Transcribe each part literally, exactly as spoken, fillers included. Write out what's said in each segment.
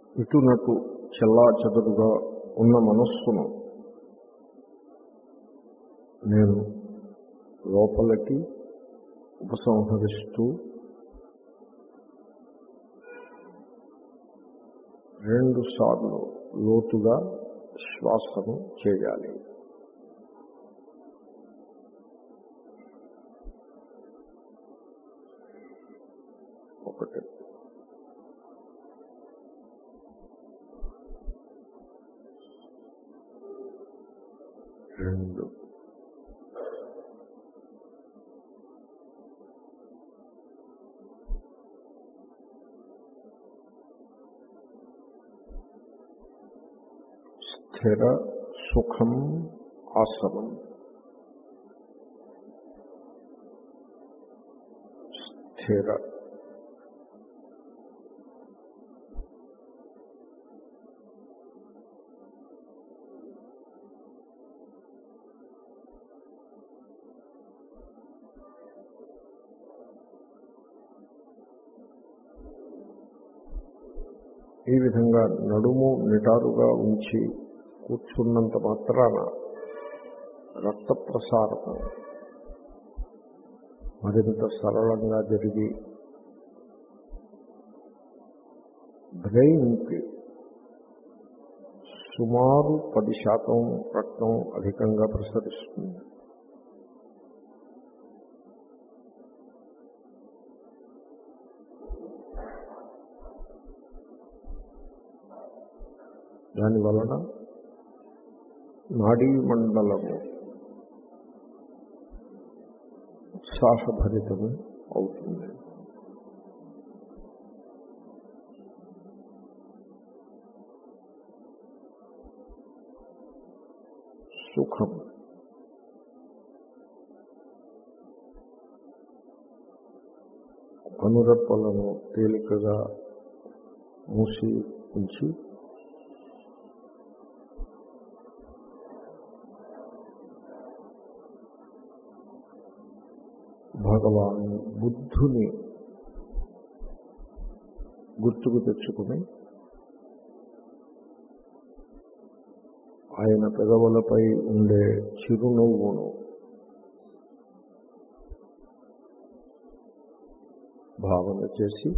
ఇటునటు చెల్లా చెదరుగా ఉన్న మనస్సును నేను లోపలికి ఉపసంహరిస్తూ రెండు సార్లు లోతుగా శ్వాసను చేయాలి. ఒకటి, రెండు, స్థిర సుఖం ఆసనం. స్థిర ఈ విధంగా నడుము నిటారుగా ఉంచి కూర్చున్నంత మాత్రాన రక్త ప్రసారము మరింత సరళంగా జరిగి బ్రెయిన్కి సుమారు పది శాతం రక్తం అధికంగా ప్రసరిస్తుంది. దానివలన నాడీ మండలము ఉత్సాహభరితము అవుతుంది. సుఖం కనురెప్పలను తేలికగా మూసి ఉంచి భగవాన్ బుద్ధుని గుర్తుకు తెచ్చుకుని ఆయన పెదవులపై ఉండే చిరునవ్వును భావన చేసి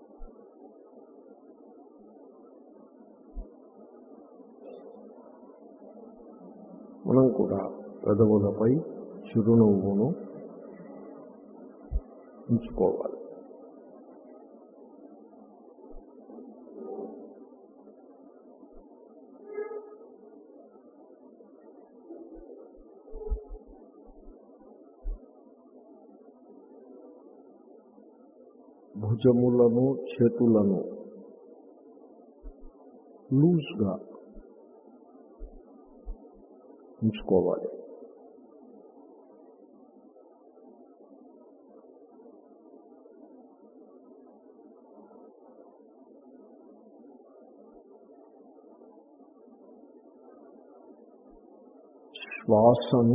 మనం కూడా పెదవులపై చిరునవ్వును ఉంచుకోవాలి. భుజములను చేతులను లూజ్గా ఉంచుకోవాలి. శ్వాసను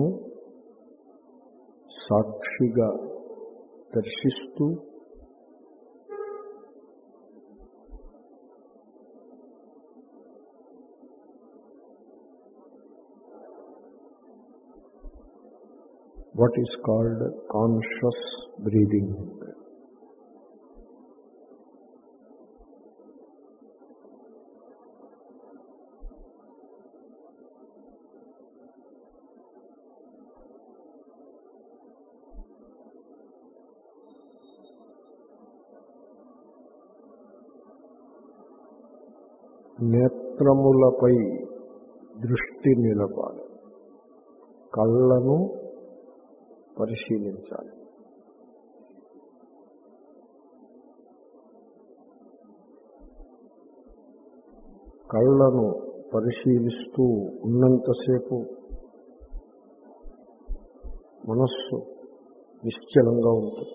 సాక్షిగా దర్శిస్తూ what is called conscious breathing. నేత్రములపై దృష్టి నిలపాలి. కళ్ళను పరిశీలించాలి. కళ్ళను పరిశీలిస్తూ ఉన్నంతసేపు మనస్సు నిశ్చలంగా ఉంటుంది.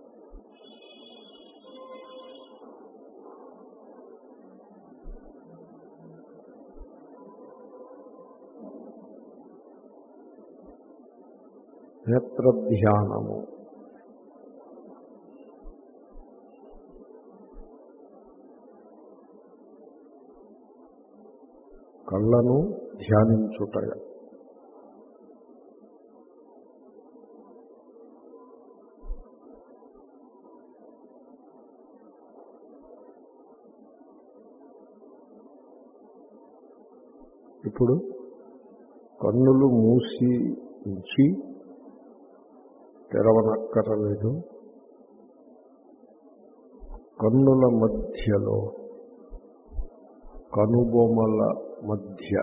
నేత్రధ్యానము కళ్ళను ధ్యానించుట. ఇప్పుడు కన్నులు మూసి ఉంచి తెరవనక్కరలేదు. కన్నుల మధ్యలో, కనుబొమల మధ్య,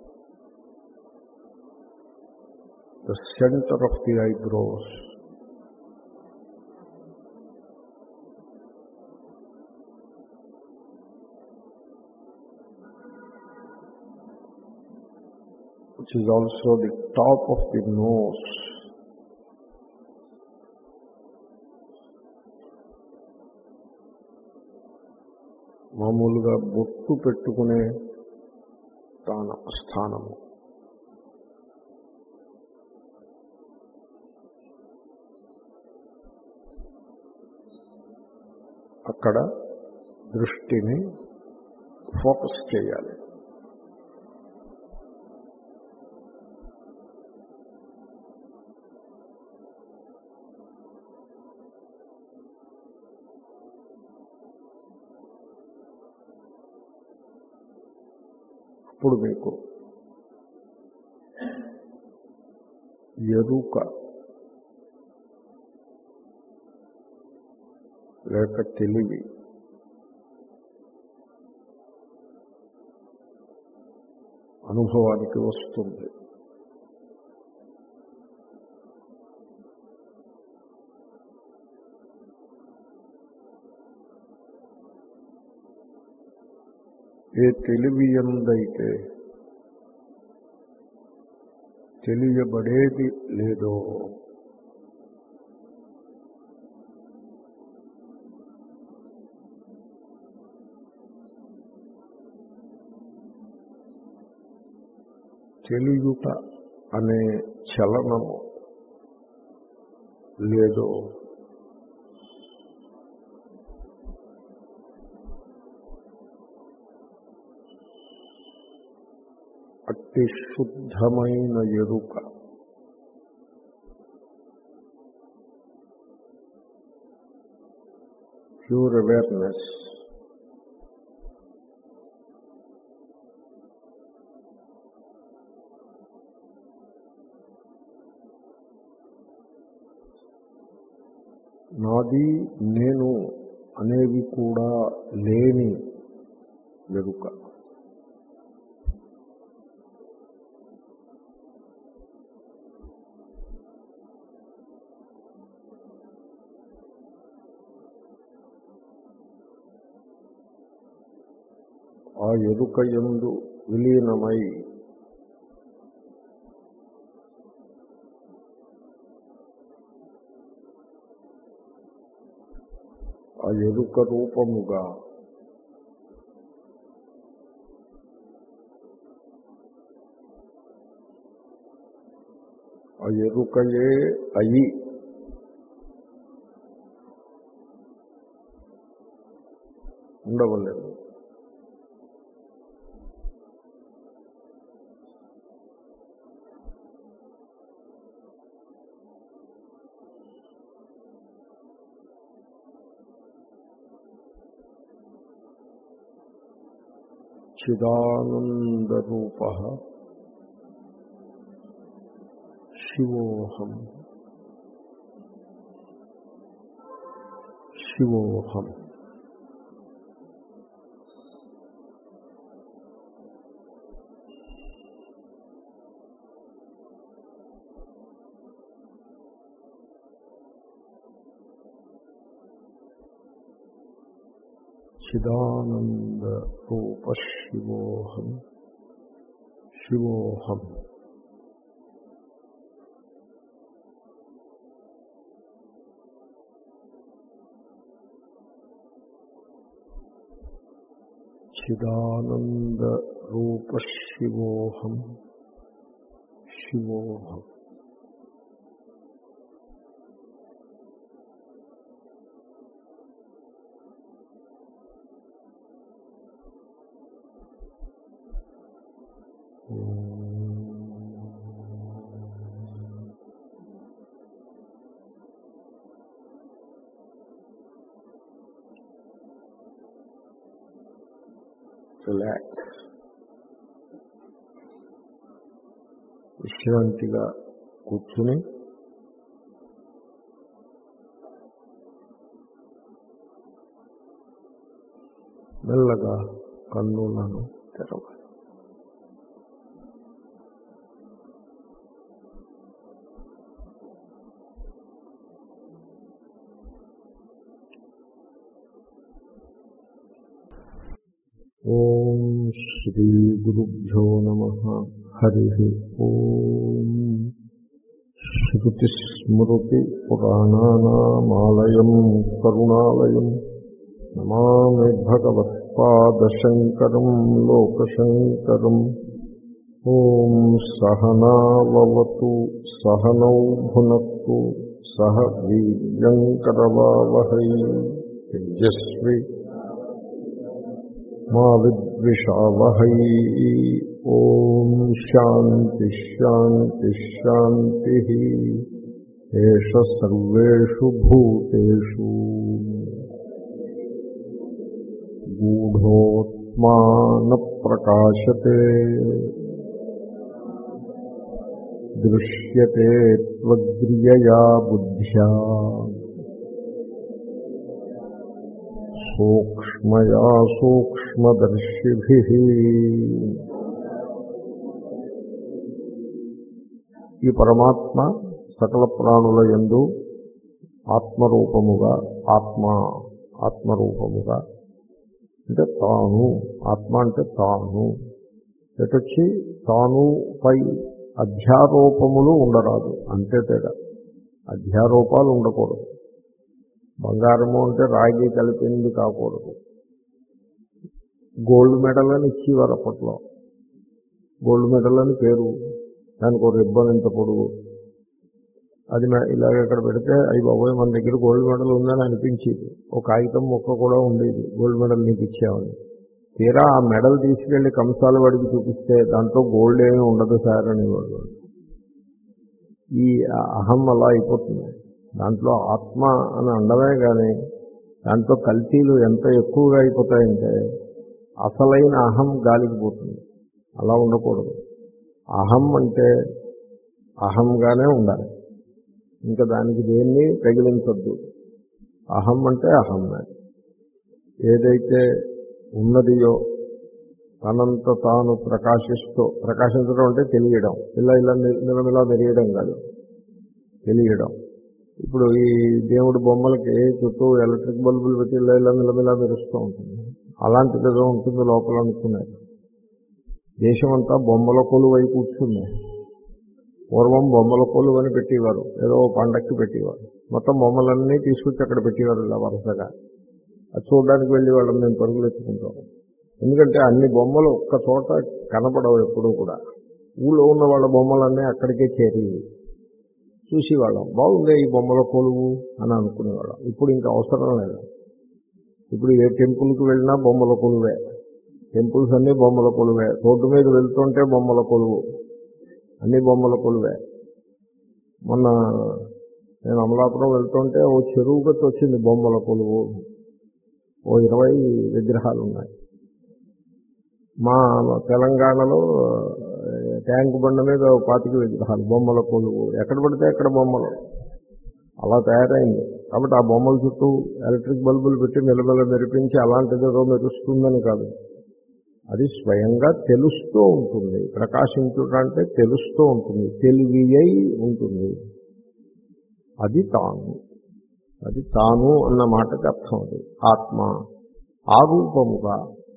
the centre of the eyebrows, which is also the top of the nose, మామూలుగా బొట్టు పెట్టుకునే స్థాన స్థానము. అక్కడ దృష్టిని ఫోకస్ చేయాలి. ఇప్పుడు మీకు ఎరుక లేక తెలివి అనుభవానికి వస్తుంది. ఏ తెలివి యందైతే తెలియబడేది లేదో తెలియుట అనే చలనము లేదో అట్టి శుద్ధమైన ఎరుక, ప్యూర్ అవేర్నెస్ నాది నేను అనేవి కూడా లేని ఎరుక. ఆ ఎరుక యందు విలీనమై ఆ ఎరుక రూపముగా ఆ ఎరుకయే అయి ఉండవలేదు. చిదానందరూపః శివోహం శివోహం. చిదానంద రూప శివోహం శివోహం. చిదానంద రూప శివోహం శివోహం. రిలాక్స్, విశ్రాంతిగా కూర్చుని మెల్లగా కన్నులను తెరవాలి. ఓం శ్రీ గురుభ్యో నమః. హరి ఓం. శ్రుతిస్మృతి పురాణానామాలయం కరుణాలయం నమామి భగవత్పాదశంకరం లోకశంకరం. ఓం సహనావవతు సహనౌ భునక్తు సహ వీర్యంకరవావహై తేజస్వి మా విద్విషావహై. ఓం శాంతి శాంతి శాంతి. ఏష సర్వేషు భూతేషు గూఢోత్మా న ప్రకాశతే దృశ్యతే త్వగ్రియయా బుద్ధ్యా సూక్ష్మయా సూక్ష్మదర్శిభిః. ఈ పరమాత్మ సకల ప్రాణుల యందు ఆత్మరూపముగా, ఆత్మ ఆత్మరూపముగా అంటే తాను, ఆత్మ అంటే తాను. ఎటొచ్చి తాను పై అధ్యారోపములు ఉండరాదు, అంతే తేడా. అధ్యారోపాలు ఉండకూడదు. బంగారము అంటే రాగి కలిపింది కాకూడదు. గోల్డ్ మెడల్ అని ఇచ్చేవారు అప్పట్లో. గోల్డ్ మెడల్ అని పేరు, దానికి ఒక రిబ్బన్ ఇంత పొడుగు. అది ఇలాగ ఇక్కడ పెడితే అయ్యి బాబోయ్ మన దగ్గర గోల్డ్ మెడల్ ఉందని అనిపించేది. ఒక కాగితం మొక్క కూడా ఉండేది, గోల్డ్ మెడల్ నీకు ఇచ్చామని. తీరా ఆ మెడల్ తీసుకెళ్లి కంసాల వాడికి చూపిస్తే దాంట్లో గోల్డ్ ఏమీ ఉండదు సార్ అనేవాడు. ఈ అహం అలా అయిపోతుంది. దాంట్లో ఆత్మ అని అండమే కానీ దాంట్లో కల్తీలు ఎంత ఎక్కువగా అయిపోతాయంటే అసలైన అహం గాలికి పోతుంది. అలా ఉండకూడదు. అహం అంటే అహంగానే ఉండాలి, ఇంకా దానికి దేన్ని తగిలించద్దు. అహం అంటే అహం. ఏదైతే ఉన్నదియో తనంత తాను ప్రకాశిస్తూ, ప్రకాశించడం అంటే తెలియడం, ఇలా ఇలా నిలమిలా మెరియడం కాదు, తెలియడం. ఇప్పుడు ఈ దేవుడి బొమ్మలకి చుట్టూ ఎలక్ట్రిక్ బల్బులు పెట్టి ఇలా ఇలా నిలమిలా మెరుస్తూ ఉంటుంది. అలాంటిది ఏదో ఉంటుంది లోపల అనుకున్నారు. దేశమంతా బొమ్మల కొలువై కూర్చుంది. పూర్వం బొమ్మల కొలువు అని పెట్టేవారు, ఏదో పండక్కి పెట్టేవారు. మొత్తం బొమ్మలన్నీ తీసుకొచ్చి అక్కడ పెట్టేవారు ఇలా వరుసగా. అది చూడడానికి వెళ్ళి వాళ్ళని మేము పరుగులు ఎత్తుకుంటాము. ఎందుకంటే అన్ని బొమ్మలు ఒక్క చోట కనపడవు ఎప్పుడూ కూడా. ఊళ్ళో ఉన్న వాళ్ళ బొమ్మలన్నీ అక్కడికే చేరేవి. చూసేవాళ్ళం, బాగుందే ఈ బొమ్మల కొలువు అని అనుకునేవాళ్ళం. ఇప్పుడు ఇంకా అవసరం లేదు. ఇప్పుడు ఏ టెంపుల్కి వెళ్ళినా బొమ్మల కొలువే. టెంపుల్స్ అన్నీ బొమ్మల కొలువే. రోడ్డు మీద వెళ్తుంటే బొమ్మల కొలువు, అన్ని బొమ్మల కొలువే. మొన్న నేను అమలాపురం వెళ్తుంటే ఓ చెరువు గట్టు వచ్చింది బొమ్మల కొలువు. ఓ ఇరవై విగ్రహాలు ఉన్నాయి. మా తెలంగాణలో ట్యాంక్ బండ మీద పాతిక విగ్రహాలు, బొమ్మల కొలువు. ఎక్కడ పడితే ఎక్కడ బొమ్మలు. అలా తయారైంది. కాబట్టి ఆ బొమ్మల చుట్టూ ఎలక్ట్రిక్ బల్బులు పెట్టి మెలమెల మెరిపించి అలాంటిదేదో మెరుస్తుందని కాదు, అది స్వయంగా తెలుస్తూ ఉంటుంది. ప్రకాశించుట అంటే తెలుస్తూ ఉంటుంది, తెలివి అయి ఉంటుంది. అది తాను, అది తాను అన్న మాటకి అర్థం. అది ఆత్మ ఆరూపముగా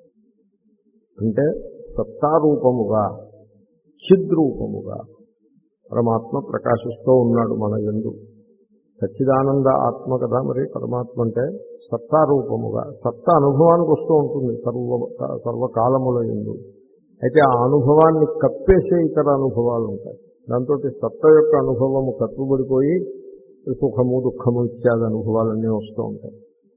అంటే సత్తారూపముగా, చిద్రూపముగా పరమాత్మ ప్రకాశిస్తూ ఉన్నాడు మన యందు. సచ్చిదానంద ఆత్మ కదా మరి పరమాత్మ అంటే. సత్తారూపముగా, సత్తా అనుభవానికి వస్తూ ఉంటుంది సర్వ సర్వకాలముల యందు. అయితే ఆ అనుభవాన్ని కప్పేసే ఇతర అనుభవాలు ఉంటాయి. దాంతో సత్త యొక్క అనుభవము కట్టుబడిపోయి సుఖము దుఃఖము ఇత్యాది అనుభవాలన్నీ వస్తూ ఉంటాయి.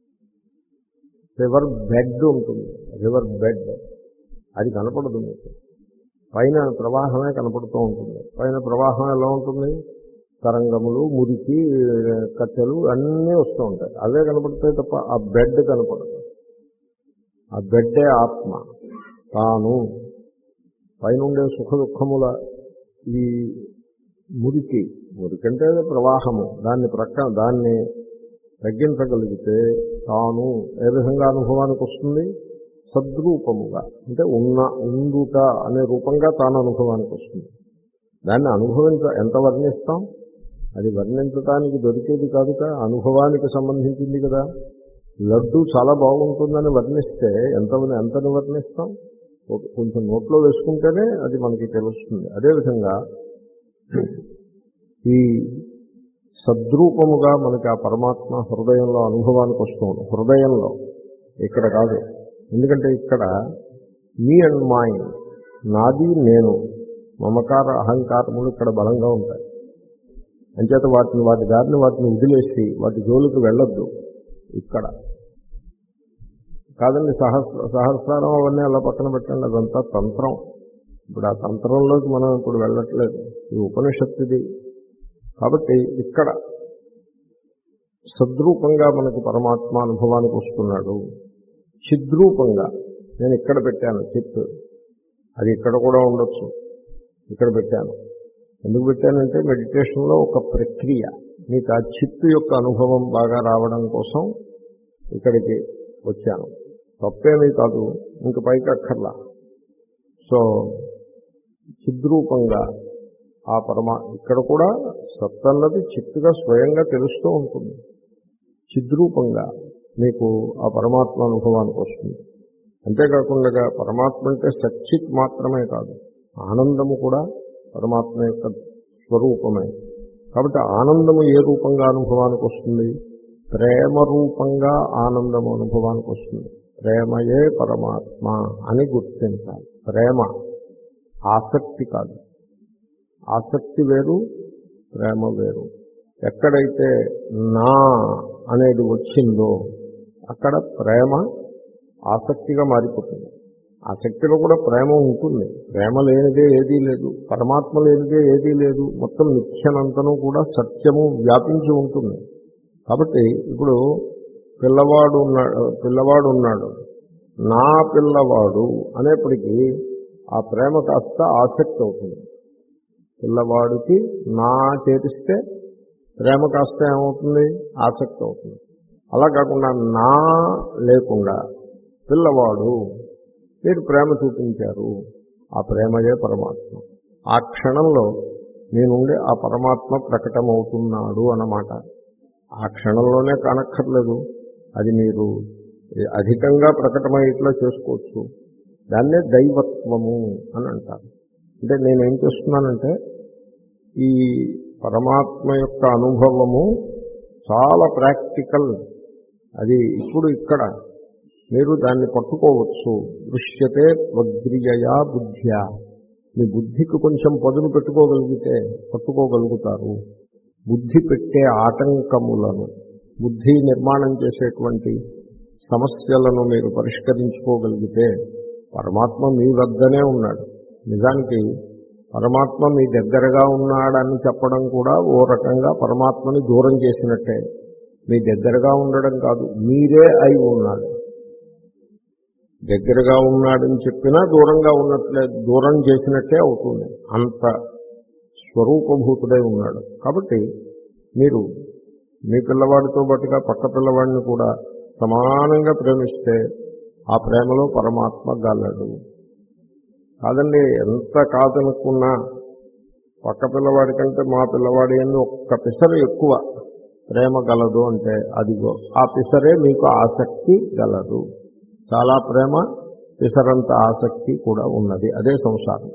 రివర్ బెడ్ ఉంటుంది, రివర్ బెడ్ అది కనపడదు మీకు. పైన ప్రవాహమే కనపడుతూ ఉంటుంది. పైన ప్రవాహం ఎలా ఉంటుంది? తరంగములు, మురికి, కట్టెలు అన్నీ వస్తూ ఉంటాయి. అవే కనపడతాయి తప్ప ఆ బెడ్ కనపడదు. ఆ బెడ్డే ఆత్మ. తాను పైనుండే సుఖ దుఃఖముల ఈ మురికి మురికంటే ప్రవాహము దాన్ని ప్రక్క దాన్ని తగ్గించగలిగితే తాను ఏ విధంగా అనుభవానికి వస్తుంది? సద్రూపముగా, అంటే ఉన్న ఉండుట అనే రూపంగా తాను అనుభవానికి వస్తుంది. దాన్ని అనుభవించ ఎంత వర్ణిస్తాం? అది వర్ణించడానికి దొరికేది కాదుగా, అనుభవానికి సంబంధించింది కదా. లడ్డు చాలా బాగుంటుందని వర్ణిస్తే ఎంత ఎంతని వర్ణిస్తాం? కొంచెం నోట్లో వేసుకుంటేనే అది మనకి తెలుస్తుంది. అదేవిధంగా ఈ సద్రూపముగా మనకి ఆ పరమాత్మ హృదయంలో అనుభవానికి వస్తుంది. హృదయంలో, ఇక్కడ కాదు. ఎందుకంటే ఇక్కడ మీ అండ్ మైండ్, నాది నేను, మమకార అహంకారములు ఇక్కడ బలంగా ఉంటాయి. అంచేత వాటిని వాటి దారిని వాటిని వదిలేసి వాటి జోలికి వెళ్ళొద్దు. ఇక్కడ కాదండి, సహస్ర సహస్రారం అవన్నీ అలా పక్కన పెట్టండి, అదంతా తంత్రం. ఇప్పుడు ఆ తంత్రంలోకి మనం ఇప్పుడు వెళ్ళట్లేదు, ఈ ఉపనిషత్తుది. కాబట్టి ఇక్కడ సద్రూపంగా మనకు పరమాత్మ అనుభవానికి వస్తున్నాడు. చిద్రూపంగా నేను ఇక్కడ పెట్టాను చిత్, అది ఇక్కడ కూడా ఉండొచ్చు. ఇక్కడ పెట్టాను. ఎందుకు పెట్టానంటే మెడిటేషన్లో ఒక ప్రక్రియ, మీకు ఆ చిత్తు యొక్క అనుభవం బాగా రావడం కోసం ఇక్కడికి వచ్చాను. తప్పేమీ కాదు, ఇంక పైకి అక్కర్లా. సో చిద్రూపంగా ఆ పరమా ఇక్కడ కూడా సత్తన్నది చిత్తుగా స్వయంగా తెలుస్తూ ఉంటుంది. చిద్రూపంగా మీకు ఆ పరమాత్మ అనుభవానికి వస్తుంది. అంతేకాకుండా పరమాత్మ అంటే సచ్చిత్ మాత్రమే కాదు, ఆనందము కూడా పరమాత్మ యొక్క స్వరూపమే. కాబట్టి ఆనందము ఏ రూపంగా అనుభవానికి వస్తుంది? ప్రేమ రూపంగా ఆనందము అనుభవానికి వస్తుంది. ప్రేమయే పరమాత్మ అని గుర్తించాలి. ప్రేమ, ఆసక్తి కాదు. ఆసక్తి వేరు, ప్రేమ వేరు. ఎక్కడైతే నా అనేది వచ్చిందో అక్కడ ప్రేమ ఆసక్తిగా మారిపోతుంది. ఆసక్తిలో కూడా ప్రేమ ఉంటుంది. ప్రేమ లేనిదే ఏదీ లేదు, పరమాత్మ లేనిదే ఏదీ లేదు. మొత్తం నిత్యనంతను కూడా సత్యము వ్యాపించి ఉంటుంది. కాబట్టి ఇప్పుడు పిల్లవాడు ఉన్నాడు పిల్లవాడు ఉన్నాడు నా పిల్లవాడు అనేప్పటికీ ఆ ప్రేమ కాస్త ఆసక్తి అవుతుంది. పిల్లవాడికి నా చేరిస్తే ప్రేమ కాస్త ఏమవుతుంది? ఆసక్తి అవుతుంది. అలా కాకుండా నా లేకుండా పిల్లవాడు మీరు ప్రేమ చూపించారు, ఆ ప్రేమయే పరమాత్మ. ఆ క్షణంలో మీ నుండి ఆ పరమాత్మ ప్రకటమవుతున్నాడు అన్నమాట. ఆ క్షణంలోనే కానక్కర్లేదు, అది మీరు అధికంగా ప్రకటమయ్యేట్లా చేసుకోవచ్చు. దాన్నే దైవత్వము అని అంటారు. అంటే నేనేం చేస్తున్నానంటే ఈ పరమాత్మ యొక్క అనుభవము చాలా ప్రాక్టికల్. అది ఇప్పుడు ఇక్కడ మీరు దాన్ని పట్టుకోవచ్చు. దృశ్యతే త్వగ్రియయా బుద్ధ్యా, మీ బుద్ధికి కొంచెం పదును పెట్టుకోగలిగితే పట్టుకోగలుగుతారు. బుద్ధి పెట్టే ఆటంకములను, బుద్ధి నిర్మాణం చేసేటువంటి సమస్యలను మీరు పరిష్కరించుకోగలిగితే పరమాత్మ మీ వద్దనే ఉన్నాడు. నిజానికి పరమాత్మ మీ దగ్గరగా ఉన్నాడని చెప్పడం కూడా ఓ రకంగా పరమాత్మని దూరం చేసినట్టే. మీ దగ్గరగా ఉండడం కాదు, మీరే అయి ఉన్నాడు. దగ్గరగా ఉన్నాడని చెప్పినా దూరంగా ఉన్నట్లే, దూరం చేసినట్టే అవుతుంది. అంత స్వరూపభూతుడై ఉన్నాడు. కాబట్టి మీరు మీ పిల్లవాడితో పాటుగా పక్క పిల్లవాడిని కూడా సమానంగా ప్రేమిస్తే ఆ ప్రేమలో పరమాత్మ గలడు. కాదండి, ఎంత కాదనుకున్నా పక్క పిల్లవాడి కంటే మా పిల్లవాడి అని ఒక్క పిసరు ఎక్కువ ప్రేమ గలదు అంటే అదిగో ఆ పిసరే మీకు ఆసక్తి గలదు. చాలా ప్రేమ, పిసరంత ఆసక్తి కూడా ఉన్నది. అదే సంసారం.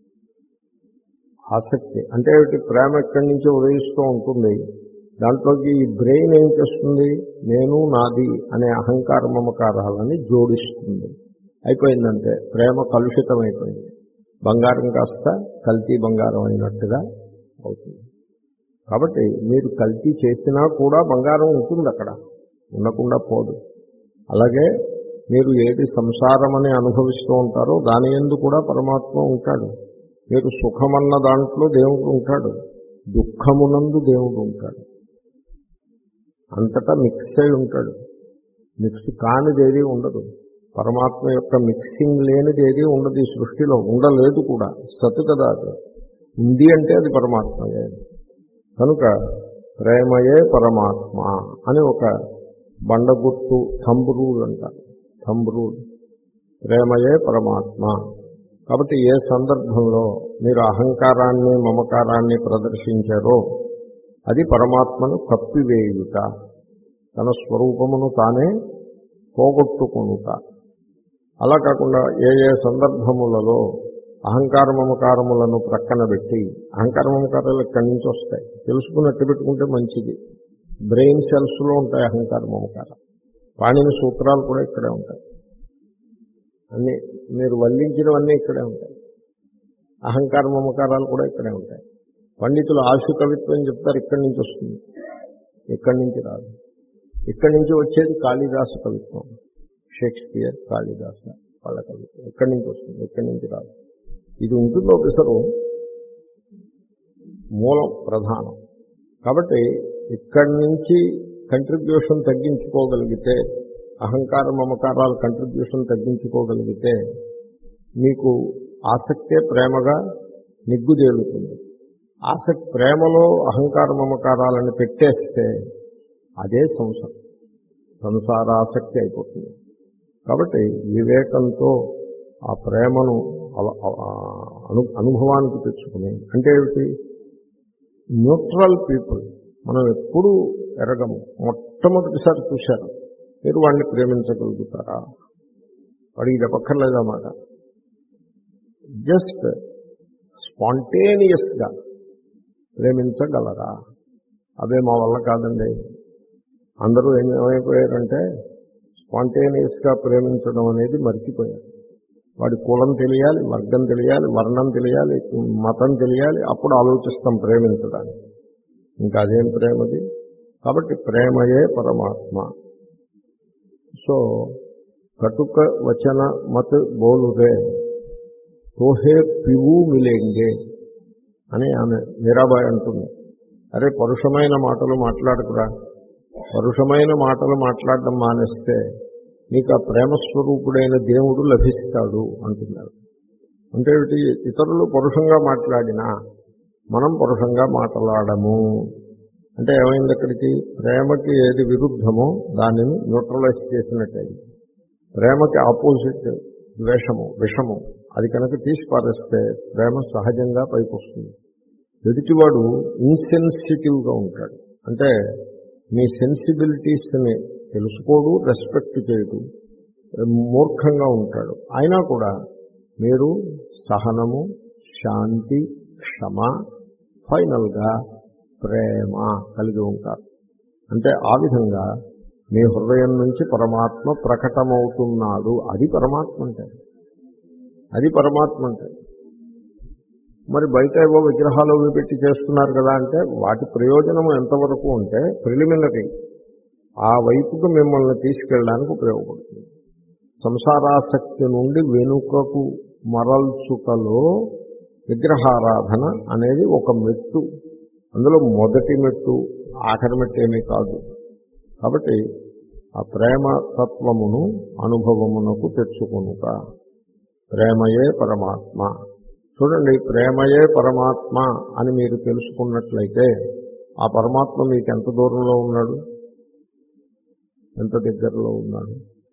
ఆసక్తి అంటే ప్రేమ ఎక్కడి నుంచి ఉదయిస్తూ ఉంటుంది. దాంట్లోకి ఈ బ్రెయిన్ ఏం చేస్తుంది? నేను నాది అనే అహంకార మమకారాలని జోడిస్తుంది. అయిపోయిందంటే ప్రేమ కలుషితం అయిపోయింది. బంగారం కాస్త కల్తీ బంగారం అయినట్టుగా అవుతుంది. కాబట్టి మీరు కల్తీ చేసినా కూడా బంగారం ఉంటుంది అక్కడ, ఉండకుండా పోదు. అలాగే మీరు ఏది సంసారమని అనుభవిస్తూ ఉంటారో దాని యందు కూడా పరమాత్మ ఉంటాడు. మీరు సుఖమన్న దాంట్లో దేవుడు ఉంటాడు, దుఃఖమునందు దేవుడు ఉంటాడు. అంతటా మిక్స్ అయి ఉంటాడు. మిక్స్ కానిదేది ఉండదు. పరమాత్మ యొక్క మిక్సింగ్ లేనిది ఏది ఉండదు ఈ సృష్టిలో, ఉండలేదు కూడా. సత్ కదా అది. ఉంది అంటే అది పరమాత్మయే. కనుక ప్రేమయే పరమాత్మ అని ఒక బండ గుర్తు, థంబ్ రూల్ అంటారు. థంబ్ రూల్, ప్రేమయే పరమాత్మ. కాబట్టి ఏ సందర్భంలో మీరు అహంకారాన్ని మమకారాన్ని ప్రదర్శించారో అది పరమాత్మను కప్పివేయుట, తన స్వరూపమును తానే పోగొట్టుకొనుట. అలా కాకుండా ఏ ఏ సందర్భములలో అహంకార మమకారములను ప్రక్కన పెట్టి, అహంకార మమకారాలు ఎక్కడి నుంచి వస్తాయి తెలుసుకున్నట్టు పెట్టుకుంటే మంచిది. బ్రెయిన్ సెల్స్లో ఉంటాయి అహంకార మమకారం. పాణిని సూత్రాలు కూడా ఇక్కడే ఉంటాయి. అన్నీ మీరు వల్లించినవన్నీ ఇక్కడే ఉంటాయి. అహంకార మమకారాలు కూడా ఇక్కడే ఉంటాయి. పండితులు ఆశు కవిత్వం చెప్తారు, ఇక్కడి నుంచి వస్తుంది, ఇక్కడి నుంచి రాదు. ఇక్కడి నుంచి వచ్చేది కాళిదాసు కవిత్వం, షేక్స్పియర్, కాళిదాస వాళ్ళ కవిత్వం ఇక్కడి నుంచి వస్తుంది, ఇక్కడి నుంచి రాదు. ఇది ఉంటుంది ఒకసారి మూలం ప్రధానం. కాబట్టి ఇక్కడి నుంచి కంట్రిబ్యూషన్ తగ్గించుకోగలిగితే, అహంకార మమకారాల కంట్రిబ్యూషన్ తగ్గించుకోగలిగితే మీకు ఆసక్తే ప్రేమగా నిగ్గుదేలుతుంది. ఆసక్తి ప్రేమలో అహంకార మమకారాలను పెట్టేస్తే అదే సంసారం, సంసారాసక్తి అయిపోతుంది. కాబట్టి వివేకంతో ఆ ప్రేమను అను అనుభవానికి తెచ్చుకుని, అంటే ఏమిటి, న్యూట్రల్ పీపుల్ మనం ఎప్పుడూ ఎరగము. మొట్టమొదటిసారి చూశారు, మీరు వాడిని ప్రేమించగలుగుతారా? వాడికి చెప్పక్కర్లేదన్నమాట. జస్ట్ స్పాంటేనియస్గా ప్రేమించగలరా? అదే మా వల్ల కాదండి. అందరూ ఏమైపోయారంటే స్పాంటేనియస్గా ప్రేమించడం అనేది మర్చిపోయారు. వాడి కులం తెలియాలి, వర్గం తెలియాలి, వర్ణం తెలియాలి, మతం తెలియాలి, అప్పుడు ఆలోచిస్తాం ప్రేమించడానికి. ఇంకా అదేం ప్రేమది? కాబట్టి ప్రేమయే పరమాత్మ. సో కటుక వచన మత్ బోలురే తోహే పివు మిలేంగే అని ఆమె మీరాబాయి అంటుంది. అరే పరుషమైన మాటలు మాట్లాడకురా, పరుషమైన మాటలు మాట్లాడడం మానేస్తే నీకు ఆ ప్రేమస్వరూపుడైన దేవుడు లభిస్తాడు అంటున్నారు. అంటే ఇతరులు పరుషంగా మాట్లాడినా మనం పరుషంగా మాట్లాడము అంటే ఏమైంది? అక్కడికి ప్రేమకి ఏది విరుద్ధమో దానిని న్యూట్రలైజ్ చేసినట్టయింది. ప్రేమకి ఆపోజిట్ ద్వేషము, విషము, అది కనుక తీసి పారేస్తే ప్రేమ సహజంగా పైకి వస్తుంది. ఎదుటివాడు ఇన్సెన్సిటివ్గా ఉంటాడు, అంటే మీ సెన్సిబిలిటీస్ని తెలుసుకోడు, రెస్పెక్ట్ చేయడు, మూర్ఖంగా ఉంటాడు. అయినా కూడా మీరు సహనము, శాంతి, క్షమ, ఫైనల్గా ప్రేమ కలిగి ఉంటారు. అంటే ఆ విధంగా మీ హృదయం నుంచి పరమాత్మ ప్రకటమవుతున్నాడు. అది పరమాత్మ అంటే, అది పరమాత్మ అంటే. మరి బయట ఏవో విగ్రహాలు అవి పెట్టి చేస్తున్నారు కదా అంటే వాటి ప్రయోజనం ఎంతవరకు అంటే ప్రిలిమినరీ, ఆ వైపుకు మిమ్మల్ని తీసుకెళ్ళడానికి ఉపయోగపడుతుంది. సంసారాసక్తి నుండి వెనుకకు మరల్చుటలో విగ్రహారాధన అనేది ఒక మెట్టు. అందులో మొదటి మెట్టు, ఆఖరి మెట్టు ఏమీ కాదు. కాబట్టి ఆ ప్రేమ తత్వమును అనుభవమునకు తెచ్చుకొనుట. ప్రేమయే పరమాత్మ. చూడండి, ప్రేమయే పరమాత్మ అని మీరు తెలుసుకున్నట్లయితే ఆ పరమాత్మ మీకు ఎంత దూరంలో ఉన్నాడు, ఎంత దగ్గరలో ఉన్నాడు?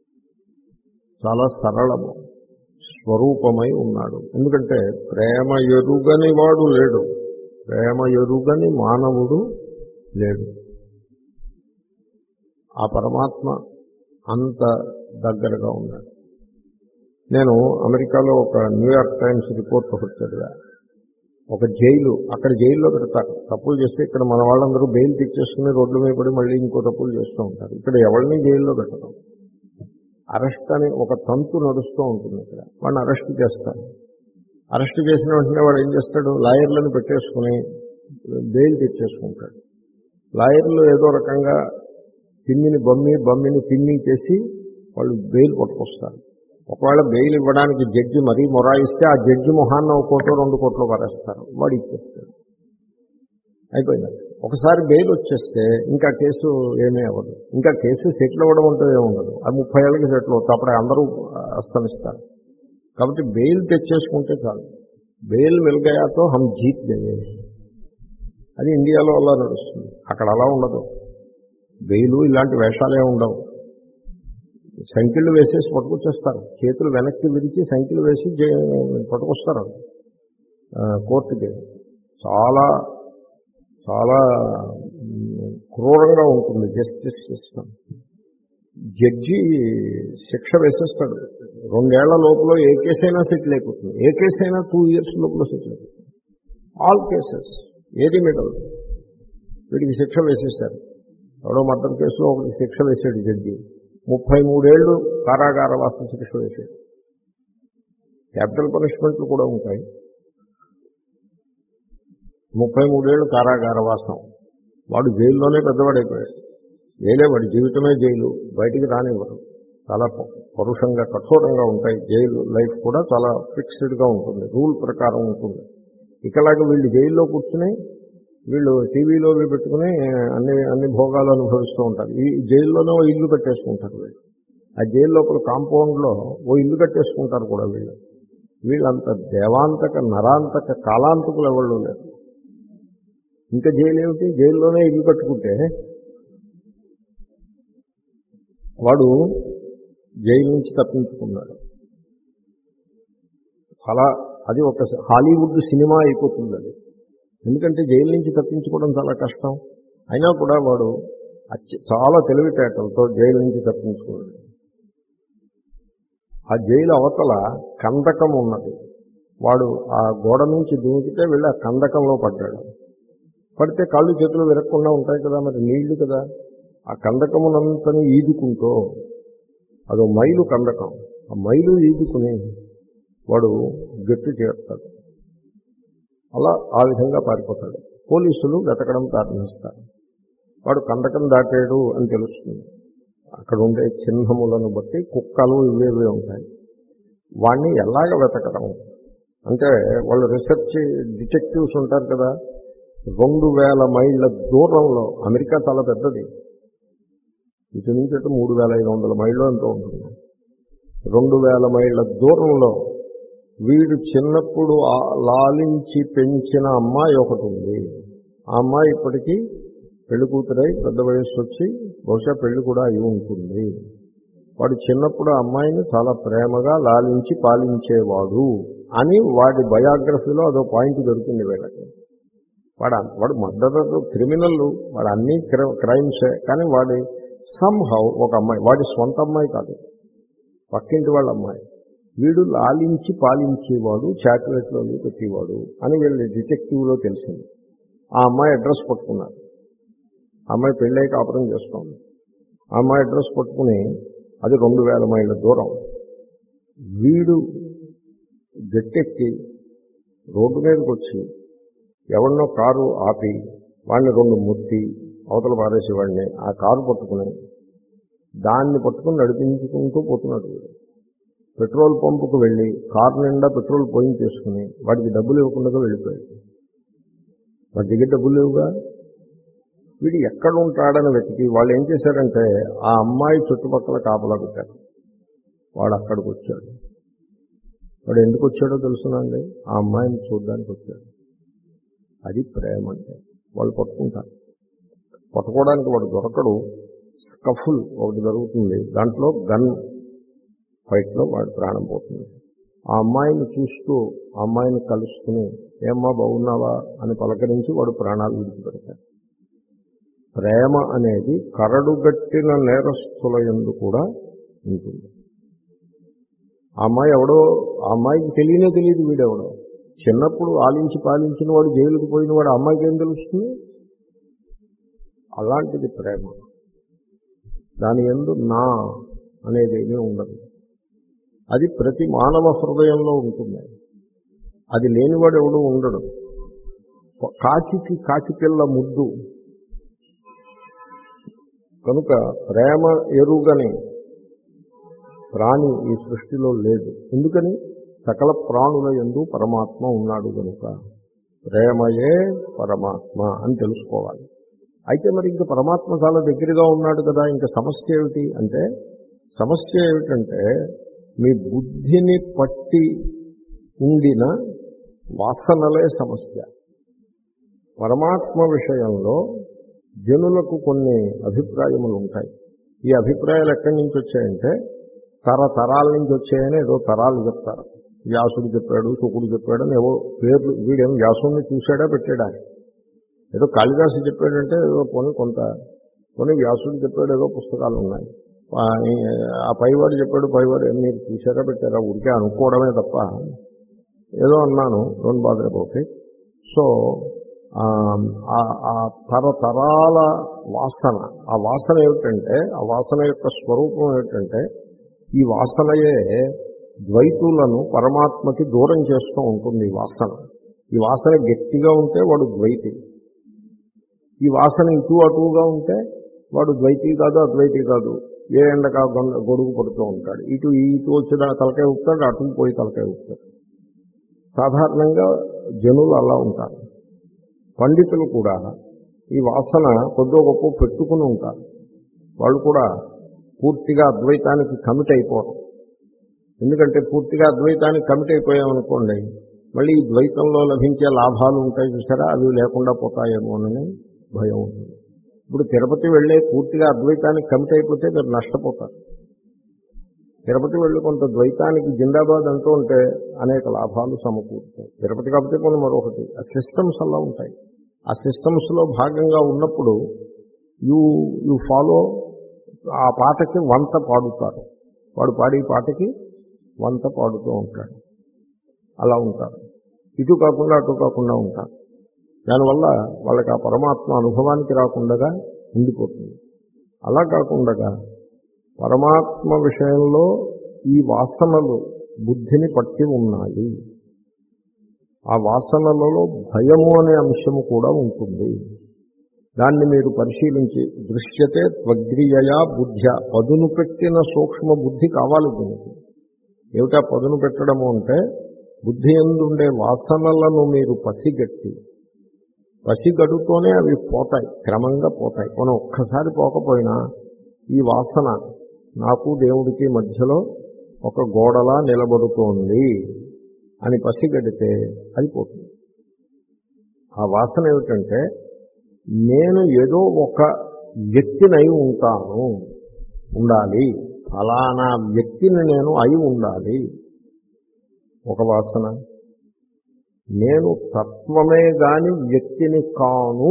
చాలా సరళము, స్వరూపమై ఉన్నాడు. ఎందుకంటే ప్రేమ ఎరుగని వాడు లేడు, ప్రేమ ఎరుగని మానవుడు లేడు. ఆ పరమాత్మ అంత దగ్గరగా ఉన్నాడు. నేను అమెరికాలో ఒక న్యూయార్క్ టైమ్స్ రిపోర్ట్ ఒకటి చదివా. ఒక జైలు, అక్కడ జైల్లో పెడతారు. తప్పులు చేస్తే ఇక్కడ మన వాళ్ళందరూ బెయిల్ తెచ్చేసుకుని రోడ్ల మీద పడి మళ్ళీ ఇంకో తప్పులు చేస్తూ ఉంటారు. ఇక్కడ ఎవరిని జైల్లో పెట్టడం, అరెస్ట్ అని ఒక తంతు నడుస్తూ ఉంటుంది. ఇక్కడ వాడిని అరెస్ట్ చేస్తారు. అరెస్ట్ చేసిన వెంటనే వాడు ఏం చేస్తాడు, లాయర్లను పెట్టేసుకుని బెయిల్ తెచ్చేసుకుంటాడు. లాయర్లు ఏదో రకంగా తిమ్మిని బమ్మి బమ్మిని తిమ్మి చేసి వాళ్ళు బెయిల్ పట్టుకొస్తారు. ఒకవేళ బెయిల్ ఇవ్వడానికి జడ్జి మరీ మొరాయిస్తే ఆ జడ్జి మొహాన్న ఒక కోట్లో రెండు కోట్లు పరేస్తారు, వాడు ఇచ్చేస్తాడు, అయిపోయింది. ఒకసారి బెయిల్ వచ్చేస్తే ఇంకా కేసు ఏమీ అవ్వదు. ఇంకా కేసు సెటిల్ అవ్వడం అంటూ ఏమి ఉండదు. అది ముప్పై ఏళ్ళకి సెటిల్ అవుతుంది. అప్పుడు అందరూ అస్తమిస్తారు. కాబట్టి బెయిల్ తెచ్చేసుకుంటే చాలు. బెయిల్ మిల్గయాతో హమ్ జీత్ గయే. అది ఇండియాలో అలా నడుస్తుంది. అక్కడ అలా ఉండదు. బెయిలు ఇలాంటి వేషాలే ఉండవు. సంఖ్యలు వేసేసి పట్టుకొచ్చేస్తారు. చేతులు వెనక్కి విరిచి సంఖ్యలు వేసి పట్టుకొస్తారు కోర్టుకి. చాలా చాలా క్రూరంగా ఉంటుంది జస్టిస్ సిస్టమ్. జడ్జి శిక్ష వేసేస్తాడు. రెండేళ్ల లోపల ఏ కేసు అయినా సెటిల్ అయిపోతుంది. ఏ కేసు అయినా టూ ఇయర్స్ లోపల సెటిల్ అయిపోతుంది. ఆల్ కేసెస్ ఏది మిడల్. వీడికి శిక్ష వేసేశారు. ఎవడో మర్డర్ కేసులో ఒకటి శిక్ష వేశాడు జడ్జి. ముప్పై మూడేళ్లు కారాగారవాస శిక్ష వేశాడు. క్యాపిటల్ పనిష్మెంట్లు కూడా ఉంటాయి. ముప్పై మూడేళ్లు కారాగారవాసం. వాడు జైల్లోనే పెద్దవాడైపోయాడు. జైలే వాడి జీవితమే జైలు. బయటికి రానివ్వరు. చాలా పరుషంగా కఠోరంగా ఉంటాయి. జైలు లైఫ్ కూడా చాలా ఫిక్స్డ్గా ఉంటుంది. రూల్ ప్రకారం ఉంటుంది. ఇకలాగా వీళ్ళు జైల్లో కూర్చుని వీళ్ళు టీవీలో పెట్టుకుని అన్ని అన్ని భోగాలు అనుభవిస్తూ ఉంటారు. ఈ జైల్లోనే ఓ ఇల్లు కట్టేసుకుంటారు వీళ్ళు. ఆ జైలు లోపల కాంపౌండ్లో ఓ ఇల్లు కట్టేసుకుంటారు కూడా వీళ్ళు. వీళ్ళంత దేవాంతక నరాంతక కాలాంతకులు ఎవరు లేరు. ఇంకా జైలు ఏమిటి? జైల్లోనే ఇల్లు కట్టుకుంటే వాడు జైలు నుంచి తప్పించుకున్నాడు. చాలా అది ఒక హాలీవుడ్ సినిమా అయిపోతుంది అది. ఎందుకంటే జైలు నుంచి తప్పించుకోవడం చాలా కష్టం. అయినా కూడా వాడు చాలా తెలివితేటలతో జైలు నుంచి తప్పించుకున్నాడు. ఆ జైలు అవతల కందకం ఉన్నది. వాడు ఆ గోడ నుంచి దూకితే వెళ్ళి ఆ కందకంలో పడ్డాడు. పడితే కాళ్ళు చేతులు విరక్కుండా ఉంటాయి కదా, మరి నీళ్లు కదా. ఆ కందకమునంతని ఈదుకుంటూ, అదో మైలు కందకం, ఆ మైలు ఈదుకుని వాడు గట్టు చేస్తాడు. అలా ఆ విధంగా పారిపోతాడు. పోలీసులు వెతకడం ప్రారంభిస్తారు. వాడు కందకం దాటాడు అని తెలుస్తుంది. అక్కడ ఉండే చిహ్నములను బట్టి కుక్కలు ఇవేవి ఉంటాయి. వాడిని ఎలాగ వెతకడం అంటే, వాళ్ళు రీసెర్చ్ డిటెక్టివ్స్ ఉంటారు కదా. రెండు వేల మైళ్ళ దూరంలో, అమెరికా చాలా పెద్దది, ఇటు నుంచి అటు మూడు వేల ఐదు వందల మైళ్ళు ఎంతో ఉంటుంది. రెండు వేల మైళ్ళ దూరంలో వీడు చిన్నప్పుడు లాలించి పెంచిన అమ్మాయి ఒకటి ఉంది. ఆ అమ్మాయి ఇప్పటికీ పెళ్లి కూతురై పెద్ద వయస్సు వచ్చి బహుశా పెళ్లి కూడా అయి ఉంటుంది. వాడు చిన్నప్పుడు ఆ అమ్మాయిని చాలా ప్రేమగా లాలించి పాలించేవాడు అని వాడి బయోగ్రఫీలో అదో పాయింట్ దొరికింది వీళ్ళకి. వాడు వాడు మర్డర్ క్రిమినల్, వాడు అన్ని క్రైమ్సే. కానీ వాడి సంహౌ ఒక అమ్మాయి, వాడి స్వంత అమ్మాయి కాదు, పక్కింటి వాళ్ళ అమ్మాయి, వీడు లాలించి పాలించేవాడు, చాక్లెట్లో పెట్టేవాడు అని వీళ్ళు డిటెక్టివ్లో తెలిసింది. ఆ అమ్మాయి అడ్రస్ పట్టుకున్నారు. ఆ అమ్మాయి పెళ్ళై కాపురం చేస్తోంది. ఆ అమ్మాయి అడ్రస్ పట్టుకుని అది రెండు వేల మైళ్ళ దూరం. వీడు గట్టెక్కి రోడ్డు మీదకి వచ్చి ఎవరినో కారు ఆపి వాడిని రెండు ముత్తి అవతల పారేసేవాడిని ఆ కారు పట్టుకుని దాన్ని పట్టుకుని నడిపించుకుంటూ పోతున్నాడు. వీడు పెట్రోల్ పంపుకు వెళ్ళి కారు నిండా పెట్రోల్ పోయించేసుకుని వాడికి డబ్బులు ఇవ్వకుండా వెళ్ళిపోయాడు. వాడి దగ్గర డబ్బులు లేవుగా. వీడు ఎక్కడ ఉంటాడని వెతికి వాళ్ళు ఏం చేశారంటే ఆ అమ్మాయి చుట్టుపక్కల కాపలా పెట్టారు. వాడు అక్కడికి వచ్చాడు. వాడు ఎందుకు వచ్చాడో తెలుసునండి, ఆ అమ్మాయిని చూడడానికి వచ్చాడు. అది ప్రేమ అంటే. వాళ్ళు పట్టుకుంటారు. పట్టుకోవడానికి వాడు దొరకడు. స్కఫుల్ ఒకటి జరుగుతుంది, దాంట్లో గన్ ఫైట్లో వాడి ప్రాణం పోతుంది. ఆ అమ్మాయిని చూస్తూ ఆ అమ్మాయిని కలుసుకుని ఏమ్మా బాగున్నావా అని పలకరించి వాడు ప్రాణాలు విడిచిపెడతాడు. ప్రేమ అనేది కరడుగట్టిన నేరస్తుల యందు కూడా ఉంటుంది. ఆ అమ్మాయి ఎవడో, ఆ అమ్మాయికి తెలియనే తెలియదు వీడెవడో. చిన్నప్పుడు ఆలించి పాలించిన వాడు జైలుకు పోయిన వాడు ఆ అమ్మాయికి ఏం తెలుస్తుంది? అలాంటిది ప్రేమ. దాని యందు నా అనేది ఏమీ ఉండదు. అది ప్రతి మానవ హృదయంలో ఉంటుంది. అది లేనివాడు ఎవడు ఉండడు. కాకికి కాకి పిల్ల ముద్దు కనుక ప్రేమ ఎరుగని ప్రాణి ఈ సృష్టిలో లేదు. ఎందుకని? సకల ప్రాణుల యందు పరమాత్మ ఉన్నాడు కనుక. ప్రేమయే పరమాత్మ అని తెలుసుకోవాలి. అయితే మరి ఇంకా పరమాత్మ చాలా దగ్గరగా ఉన్నాడు కదా, ఇంకా సమస్య ఏమిటి అంటే, సమస్య ఏమిటంటే మీ బుద్ధిని పట్టి ఉండిన వాసనలే సమస్య. పరమాత్మ విషయంలో జనులకు కొన్ని అభిప్రాయములు ఉంటాయి. ఈ అభిప్రాయాలు ఎక్కడి నుంచి వచ్చాయంటే తరతరాల నుంచి వచ్చాయని ఏదో తరాలు చెప్తారు. వ్యాసుడు చెప్పాడు, శుకుడు చెప్పాడు అని ఏవో పేర్లు. వీడేం వ్యాసుడిని చూశాడా పెట్టాడా? ఏదో కాళిదాసు చెప్పాడంటే ఏదో పోనీ కొంత పోనీ వ్యాసుడు చెప్పాడు, ఏదో పుస్తకాలు ఉన్నాయి. ఆ పైవాడు చెప్పాడు, పైవాడు మీరు చూశారా పెట్టారా? ఊరికే అనుకోవడమే తప్ప ఏదో అన్నాను, don't bother about it. So ఆ తరతరాల వాసన, ఆ వాసన ఏమిటంటే, ఆ వాసన యొక్క స్వరూపం ఏమిటంటే, ఈ వాసనయే ద్వైతులను పరమాత్మకి దూరం చేస్తూ ఉంటుంది. ఈ వాసన ఈ వాసన గట్టిగా ఉంటే వాడు ద్వైతి, ఈ వాసన ఇటు అటుగా ఉంటే వాడు ద్వైతి కాదు, అద్వైతి కాదు. ఏ ఎండగా గొడుగు పడుతూ ఉంటాడు. ఇటు ఇటు వచ్చిన తలకాయ ఊపుతాడు, అటు పోయి తలకాయ ఊపుతాడు. సాధారణంగా జనులు అలా ఉంటారు. పండితులు కూడా ఈ వాసన కొద్దో గొప్ప పెట్టుకుని ఉంటారు. వాళ్ళు కూడా పూర్తిగా అద్వైతానికి కమిట్ అయిపోవడం. ఎందుకంటే పూర్తిగా అద్వైతానికి కమిట్ అయిపోయామనుకోండి, మళ్ళీ ఈ ద్వైతంలో లభించే లాభాలు ఉంటాయి చూసారా, అవి లేకుండా పోతాయేమోనని భయం ఉంటుంది. ఇప్పుడు తిరుపతి వెళ్ళే పూర్తిగా అద్వైతానికి కమిట్ అయిపోతే మీరు నష్టపోతారు. తిరుపతి వెళ్ళి కొంత ద్వైతానికి జిందాబాద్ అంటూ ఉంటే అనేక లాభాలు సమకూరుతాయి. తిరుపతి కాకపోతే కొన్ని మరొకటి, ఆ సిస్టమ్స్ అలా ఉంటాయి. ఆ సిస్టమ్స్లో భాగంగా ఉన్నప్పుడు యూ యూ ఫాలో. ఆ పాటకి వంత పాడుతారు, వాడు పాడే పాటకి వంత పాడుతూ ఉంటాడు. అలా ఉంటారు. ఇటు కాకుండా అటు కాకుండా ఉంటారు. దానివల్ల వాళ్ళకి ఆ పరమాత్మ అనుభవానికి రాకుండా ఉండిపోతుంది. అలా కాకుండా పరమాత్మ విషయంలో ఈ వాసనలు బుద్ధిని పట్టి ఉన్నాయి. ఆ వాసనలలో భయము అనే అంశము కూడా ఉంటుంది. దాన్ని మీరు పరిశీలించి దృశ్యతే త్వగ్రియయా బుద్ధ్య, పదును పెట్టిన సూక్ష్మ బుద్ధి కావాలి దీనికి. ఏమిటా పదును పెట్టడము అంటే, బుద్ధి యందుండే వాసనలను మీరు పసిగట్టి, పసిగడుతోనే అవి పోతాయి, క్రమంగా పోతాయి. మనం ఒక్కసారి పోకపోయినా ఈ వాసన నాకు దేవుడికి మధ్యలో ఒక గోడలా నిలబడుతోంది అని పసిగడితే అది పోతుంది. ఆ వాసన ఏమిటంటే, నేను ఏదో ఒక వ్యక్తినై ఉంటాను, ఉండాలి, ఫలానా వ్యక్తిని నేను అయి ఉండాలి. ఒక వాసన. నేను తత్వమే గాని వ్యక్తిని కాను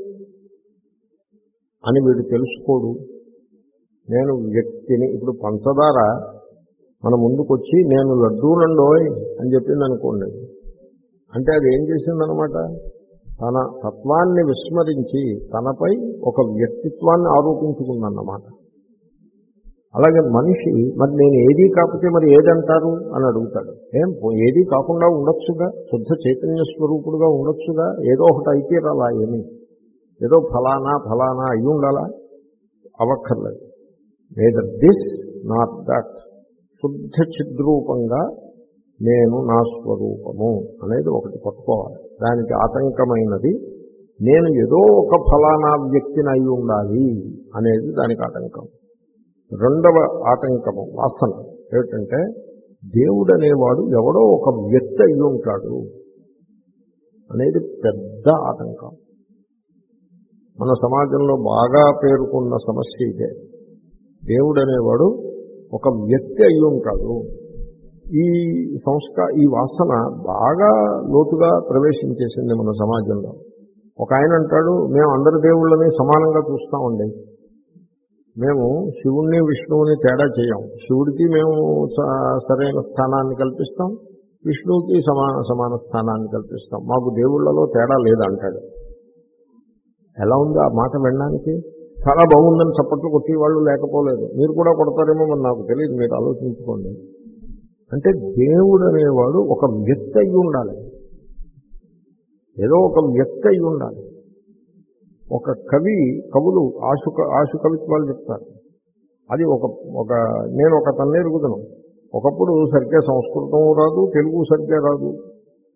అని వీడు తెలుసుకోడు. నేను వ్యక్తిని. ఇప్పుడు పంచదార మన ముందుకొచ్చి నేను లడ్డూనండోయ్ అని చెప్పింది అనుకోండి, అంటే అది ఏం చేసిందనమాట, తన తత్వాన్ని విస్మరించి తనపై ఒక వ్యక్తిత్వాన్ని ఆరోపించుకుందన్నమాట. అలాగే మనిషి మరి నేను ఏదీ కాకపోతే మరి ఏదంటారు అని అడుగుతాడు. ఏం ఏదీ కాకుండా ఉండొచ్చుగా, శుద్ధ చైతన్య స్వరూపుడుగా ఉండొచ్చుగా, ఏదో ఒకటి అయితే రాలా, ఏమి ఏదో ఫలానా ఫలానా అయి ఉండాలా, అవక్కర్లేదు. Neither this not that. శుద్ధ చిద్రూపంగా నేను నా స్వరూపము అనేది ఒకటి పట్టుకోవాలి. దానికి ఆటంకమైనది నేను ఏదో ఒక ఫలానా వ్యక్తిని అయి ఉండాలి అనేది దానికి ఆటంకం. రెండవ ఆటంకము వాసన ఏమిటంటే, దేవుడు అనేవాడు ఎవడో ఒక వ్యక్తి అయి ఉంటాడు అనేది పెద్ద ఆటంకం. మన సమాజంలో బాగా పేరుకున్న సమస్య ఇదే. దేవుడు అనేవాడు ఒక వ్యక్తి అయి ఉంటాడు. ఈ సంస్కార ఈ వాసన బాగా లోతుగా ప్రవేశించేసింది మన సమాజంలో. ఒక ఆయన అంటాడు, మేము అందరి దేవుళ్ళని సమానంగా చూస్తామండి, మేము శివుణ్ణి విష్ణువుని తేడా చేయం, శివుడికి మేము సరైన స్థానాన్ని కల్పిస్తాం, విష్ణువుకి సమాన సమాన స్థానాన్ని కల్పిస్తాం, మాకు దేవుళ్లలో తేడా లేదంటాడు. ఎలా ఉంది ఆ మాట వినడానికి? చాలా బాగుందని చప్పట్లు కొట్టేవాళ్ళు లేకపోలేదు. మీరు కూడా కొడతారేమో మరి నాకు తెలియదు, మీరు ఆలోచించుకోండి. అంటే దేవుడు అనేవాడు ఒక వ్యక్తి అయి ఉండాలి, ఏదో ఒక వ్యక్తి అయి ఉండాలి. ఒక కవి కవులు ఆశు ఆశు కవిత్వాలు చెప్తారు. అది ఒక ఒక నేను ఒక తన్నేరుగుదను. ఒకప్పుడు సరిగ్గా సంస్కృతం రాదు, తెలుగు సరిగ్గా రాదు,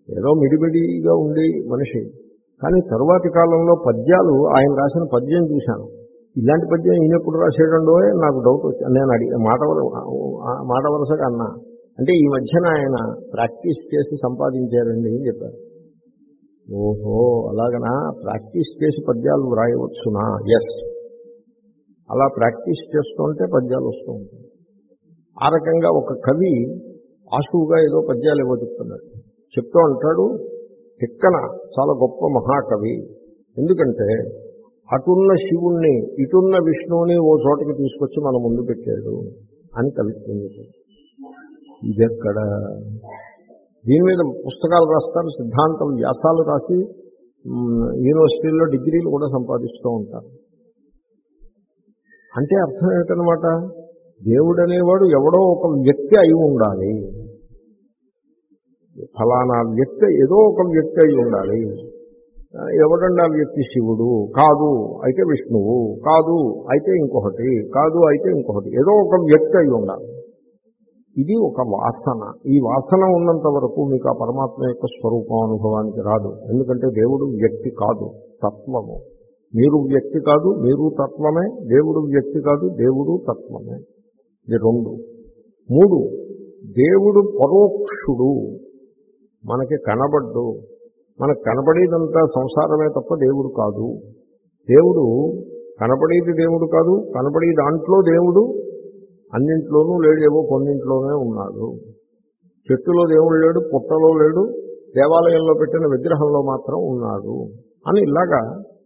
ఏదో మిడిమిడిగా ఉండి మనిషి. కానీ తరువాతి కాలంలో పద్యాలు ఆయన రాసిన పద్యం చూశాను. ఇలాంటి పద్యం ఈయన ఎప్పుడు రాసేయడండో నాకు డౌట్ వచ్చింది. నేను అడిగి మాట మాట వరుసగా అన్నా. అంటే ఈ మధ్యన ఆయన ప్రాక్టీస్ చేసి సంపాదించారండి అని చెప్పారు. ఓహో అలాగనా, ప్రాక్టీస్ చేసి పద్యాలు వ్రాయవచ్చునా? ఎస్, అలా ప్రాక్టీస్ చేస్తుంటే పద్యాలు వస్తూ ఉంటాయి. ఆ రకంగా ఒక కవి ఆశువుగా ఏదో పద్యాలు ఏవో చెప్తున్నాడు. చెప్తూ అంటాడు, తిక్కన చాలా గొప్ప మహాకవి. ఎందుకంటే అటున్న శివుణ్ణి ఇటున్న విష్ణువుని ఓ చోటకి తీసుకొచ్చి మన ముందు పెట్టాడు అని కవిత్వం. ఇదెక్కడ? దీని మీద పుస్తకాలు రాస్తారు, సిద్ధాంతం వ్యాసాలు రాసి యూనివర్సిటీల్లో డిగ్రీలు కూడా సంపాదిస్తూ ఉంటారు. అంటే అర్థం ఏంటనమాట, దేవుడు అనేవాడు ఎవడో ఒక వ్యక్తి అయి ఉండాలి, ఫలానా వ్యక్తి ఏదో ఒక వ్యక్తి అయి ఉండాలి. ఎవడండి ఆ వ్యక్తి? శివుడు కాదు అయితే విష్ణువు కాదు అయితే ఇంకొకటి కాదు అయితే ఇంకొకటి, ఏదో ఒక వ్యక్తి అయి ఉండాలి. ఇది ఒక వాసన. ఈ వాసన ఉన్నంత వరకు మీకు ఆ పరమాత్మ యొక్క స్వరూపం అనుభవానికి రాదు. ఎందుకంటే దేవుడు వ్యక్తి కాదు, తత్వము. మీరు వ్యక్తి కాదు, మీరు తత్వమే. దేవుడు వ్యక్తి కాదు, దేవుడు తత్వమే. ఇది రెండు. మూడు, దేవుడు పరోక్షుడు, మనకి కనబడ్డు. మనకు కనబడేదంతా సంసారమే తప్ప దేవుడు కాదు. దేవుడు కనబడేది దేవుడు కాదు, కనబడే దాంట్లో దేవుడు అన్నింట్లోనూ లేడు, ఏవో కొన్నింట్లోనే ఉన్నాడు. చెట్టులో దేవుడు లేడు, పుట్టలో లేడు, దేవాలయంలో పెట్టిన విగ్రహంలో మాత్రం ఉన్నాడు అని ఇలాగా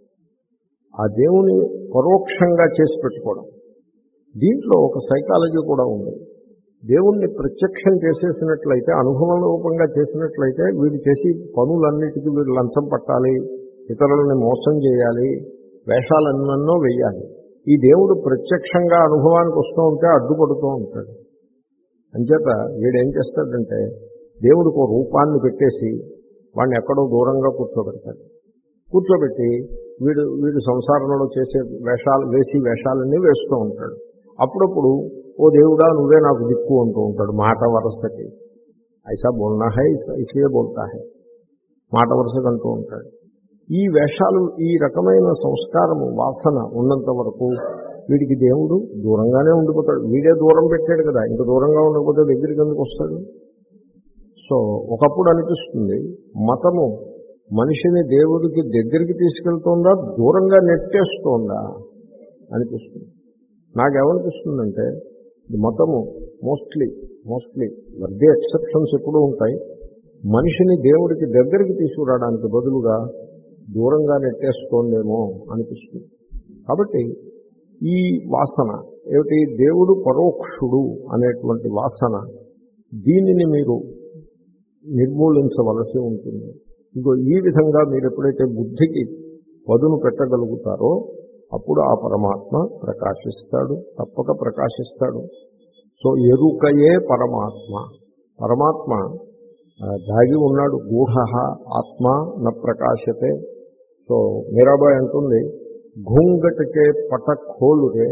ఆ దేవుని పరోక్షంగా చేసి పెట్టుకోవడం. దీంట్లో ఒక సైకాలజీ కూడా ఉంది. దేవుణ్ణి ప్రత్యక్షం చేసేసినట్లయితే, అనుభవం రూపంగా చేసినట్లయితే, వీడు చేసి పనులన్నిటికీ వీడు లంచం పట్టాలి, ఇతరులని మోసం చేయాలి, వేషాలన్నో వెయ్యాలి. ఈ దేవుడు ప్రత్యక్షంగా అనుభవానికి వస్తూ ఉంటే అడ్డుపడుతూ ఉంటాడు. అంచేత వీడేం చేస్తాడంటే దేవుడికి ఒక రూపాన్ని పెట్టేసి వాడిని ఎక్కడో దూరంగా కూర్చోబెడతాడు. కూర్చోబెట్టి వీడు వీడు సంసారంలో చేసే వేషాలు వేసి వేషాలన్నీ వేస్తూ ఉంటాడు. అప్పుడప్పుడు ఓ దేవుడా నువ్వే నాకు దిక్కు అంటూ ఉంటాడు మాట వరుసకి. ఐసా బోల్నా హై ఇసే బోల్తా హై, మాట వరుసకు అంటూ ఉంటాడు. ఈ వేషాలు, ఈ రకమైన సంస్కారము వాసన ఉన్నంత వరకు వీడికి దేవుడు దూరంగానే ఉండిపోతాడు. వీడే దూరం పెట్టాడు కదా, ఇంక దూరంగా ఉండకపోతే దగ్గరికి ఎందుకు వస్తాడు? సో ఒకప్పుడు అనిపిస్తుంది మతము మనిషిని దేవుడికి దగ్గరికి తీసుకెళ్తుందా, దూరంగా నెట్టేస్తోందా అనిపిస్తుంది. నాకేమనిపిస్తుందంటే మతము మోస్ట్లీ మోస్ట్లీ వర్దే ఎక్సెప్షన్స్ ఎప్పుడూ ఉంటాయి, మనిషిని దేవుడికి దగ్గరికి తీసుకురావడానికి బదులుగా దూరంగా నెట్టేస్తోందేమో అనిపిస్తుంది. కాబట్టి ఈ వాసన ఏమిటి? దేవుడు పరోక్షుడు అనేటువంటి వాసన, దీనిని మీరు నిర్మూలించవలసి ఉంటుంది. ఇగో ఈ విధంగా మీరు ఎప్పుడైతే బుద్ధికి పదును పెట్టగలుగుతారో అప్పుడు ఆ పరమాత్మ ప్రకాశిస్తాడు, తప్పక ప్రకాశిస్తాడు. సో ఎరుకయే పరమాత్మ. పరమాత్మ దాగి ఉన్నాడు. గూఢ ఆత్మ న ప్రకాశతే. సో మీరాబాయి అంటుంది, ఘూంగటకే పట ఖోలురే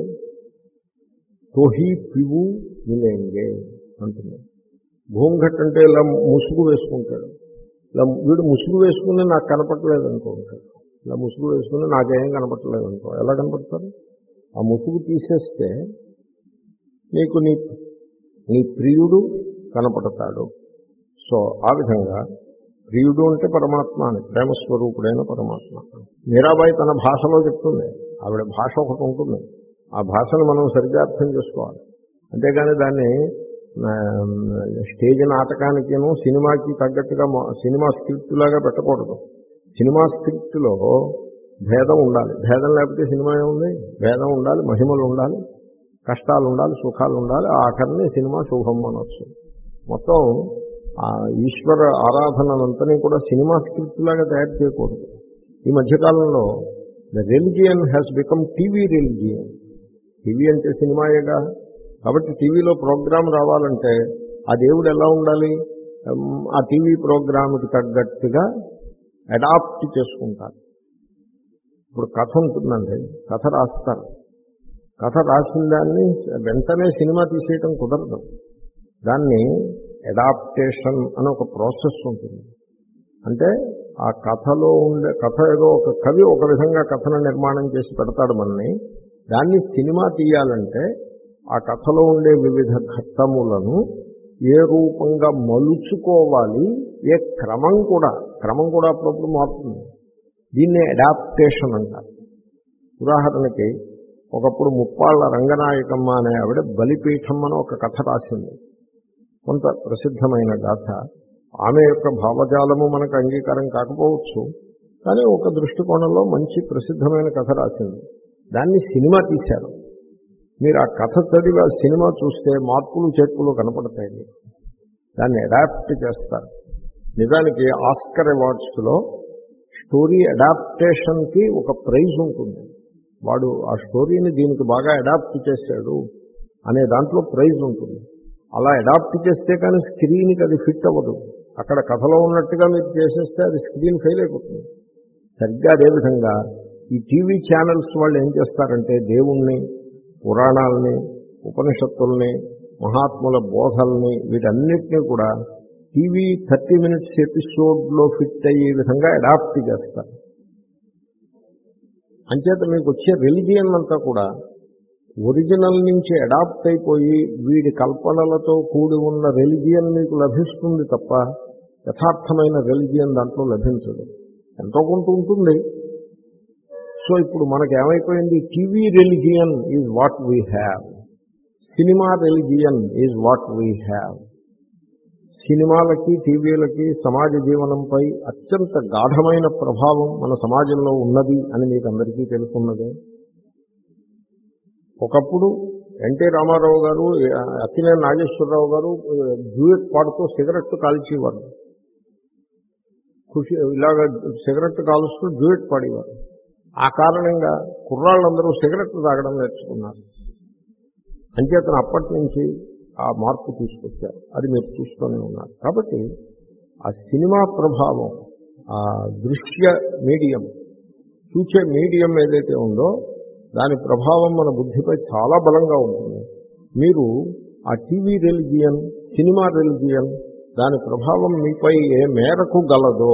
తోహీ పివు మిలేంగే అంటుంది. ఘూంఘట్ అంటే ఇలా ముసుగు వేసుకుంటాడు. ఇలా వీడు ముసుగు వేసుకుని నాకు కనపడలేదు అనుకో ఉంటాడు. ఇలా ముసుగు వేసుకుని నాకేం కనపడలేదు అనుకో. ఎలా కనపడతారు? ఆ ముసుగు తీసేస్తే నీకు నీ నీ ప్రియుడు కనపడతాడు. సో ఆ విధంగా ప్రియుడు అంటే పరమాత్మ అని, ప్రేమస్వరూపుడైన పరమాత్మ. మీరాబాయి తన భాషలో చెప్తుంది. ఆవిడ భాష ఒకటి ఉంటుంది, ఆ భాషను మనం సరిగ్గా అర్థం చేసుకోవాలి. అంతేగాని దాన్ని స్టేజ్ నాటకానికేమో సినిమాకి తగ్గట్టుగా సినిమా స్క్రిప్ట్ లాగా పెట్టకూడదు. సినిమా స్క్రిప్ట్లో భేదం ఉండాలి. భేదం లేకపోతే సినిమా ఏముంది? భేదం ఉండాలి, మహిమలు ఉండాలి, కష్టాలు ఉండాలి, సుఖాలు ఉండాలి. ఆఖరిని సినిమా శుభం అనొచ్చు. మొత్తం ఆ ఈశ్వర ఆరాధనంతని కూడా సినిమా స్క్రిప్ట్ లాగా తయారు చేయకూడదు. ఈ మధ్యకాలంలో the religion has become TV religion. TV అంటే సినిమాయేగా. కాబట్టి టీవీలో ప్రోగ్రాం రావాలంటే ఆ దేవుడు ఎలా ఉండాలి? ఆ టీవీ ప్రోగ్రాంకి తగ్గట్టుగా అడాప్ట్ చేసుకుంటారు. ఇప్పుడు కథ ఉంటుందండి, కథ రాస్తారు. కథ రాసిన దాన్ని వెంటనే సినిమా తీసేయటం కుదరదు. దాన్ని అడాప్టేషన్ అని ఒక ప్రాసెస్ ఉంటుంది. అంటే ఆ కథలో ఉండే కథ ఏదో ఒక కవి ఒక విధంగా కథను నిర్మాణం చేసి పెడతాడు మనని. దాన్ని సినిమా తీయాలంటే ఆ కథలో ఉండే వివిధ ఘట్టములను ఏ రూపంగా మలుచుకోవాలి, ఏ క్రమం కూడా క్రమం కూడా అప్పుడప్పుడు మారుతుంది. దీన్నే అడాప్టేషన్ అంటారు. ఉదాహరణకి ఒకప్పుడు ముప్పాళ్ల రంగనాయకమ్మ అనే ఆవిడ బలిపీఠం అని ఒక కథ రాసింది. కొంత ప్రసిద్ధమైన గాథ. ఆమె యొక్క భావజాలము మనకు అంగీకారం కాకపోవచ్చు, కానీ ఒక దృష్టికోణంలో మంచి ప్రసిద్ధమైన కథ రాసింది. దాన్ని సినిమా తీశారు. మీరు ఆ కథ చదివి ఆ సినిమా చూస్తే మార్పులు చేర్పులు కనపడతాయి. దాన్ని అడాప్ట్ చేస్తారు. నిజానికి ఆస్కర్ అవార్డ్స్లో స్టోరీ అడాప్టేషన్కి ఒక ప్రైజ్ ఉంటుంది. వాడు ఆ స్టోరీని దీనికి బాగా అడాప్ట్ చేశాడు అనే దాంట్లో ప్రైజ్ ఉంటుంది. అలా అడాప్ట్ చేస్తే కానీ స్క్రీన్కి అది ఫిట్ అవ్వదు. అక్కడ కథలో ఉన్నట్టుగా మీరు చేసేస్తే అది స్క్రీన్ ఫెయిల్ అయిపోతుంది. సరిగ్గా అదేవిధంగా ఈ టీవీ ఛానల్స్ వాళ్ళు ఏం చేస్తారంటే దేవుణ్ణి, పురాణాలని, ఉపనిషత్తుల్ని, మహాత్ముల బోధల్ని వీటన్నిటినీ కూడా టీవీ థర్టీ మినిట్స్ ఎపిసోడ్లో ఫిట్ అయ్యే విధంగా అడాప్ట్ చేస్తారు. అంచేత మీకు వచ్చే రిలిజియన్ అంతా కూడా ఒరిజినల్ నుంచి అడాప్ట్ అయిపోయి వీడి కల్పనలతో కూడి ఉన్న రిలిజియన్ మీకు లభిస్తుంది తప్ప యథార్థమైన రిలిజియన్ దాంట్లో లభించదు. ఎంతో కొంత ఉంటుంది. సో ఇప్పుడు మనకేమైపోయింది, TV religion is what we have, cinema religion is what we have. సినిమాలకి టీవీలకి సమాజ జీవనంపై అత్యంత గాఢమైన ప్రభావం మన సమాజంలో ఉన్నది అని మీకు అందరికీ తెలుసున్నదే. ఒకప్పుడు ఎన్టీ రామారావు గారు, అక్కినేని నాగేశ్వరరావు గారు డ్యూయట్ పాడుతూ సిగరెట్ కాల్చేవారు. ఖుషి ఇలాగ సిగరెట్ కాలుస్తూ డ్యూయట్ పాడేవారు. ఆ కారణంగా కుర్రాళ్ళందరూ సిగరెట్ తాగడం నేర్చుకున్నారు. అంచేతన అప్పటి నుంచి ఆ మార్పు తీసుకొచ్చారు. అది మీరు చూస్తూనే ఉన్నారు. కాబట్టి ఆ సినిమా ప్రభావం, ఆ దృశ్య మీడియం, చూచే మీడియం ఏదైతే ఉందో దాని ప్రభావం మన బుద్ధిపై చాలా బలంగా ఉంటుంది. మీరు ఆ టీవీ రిలిజియన్, సినిమా రిలిజియన్ దాని ప్రభావం మీపై ఏ మేరకు గలదో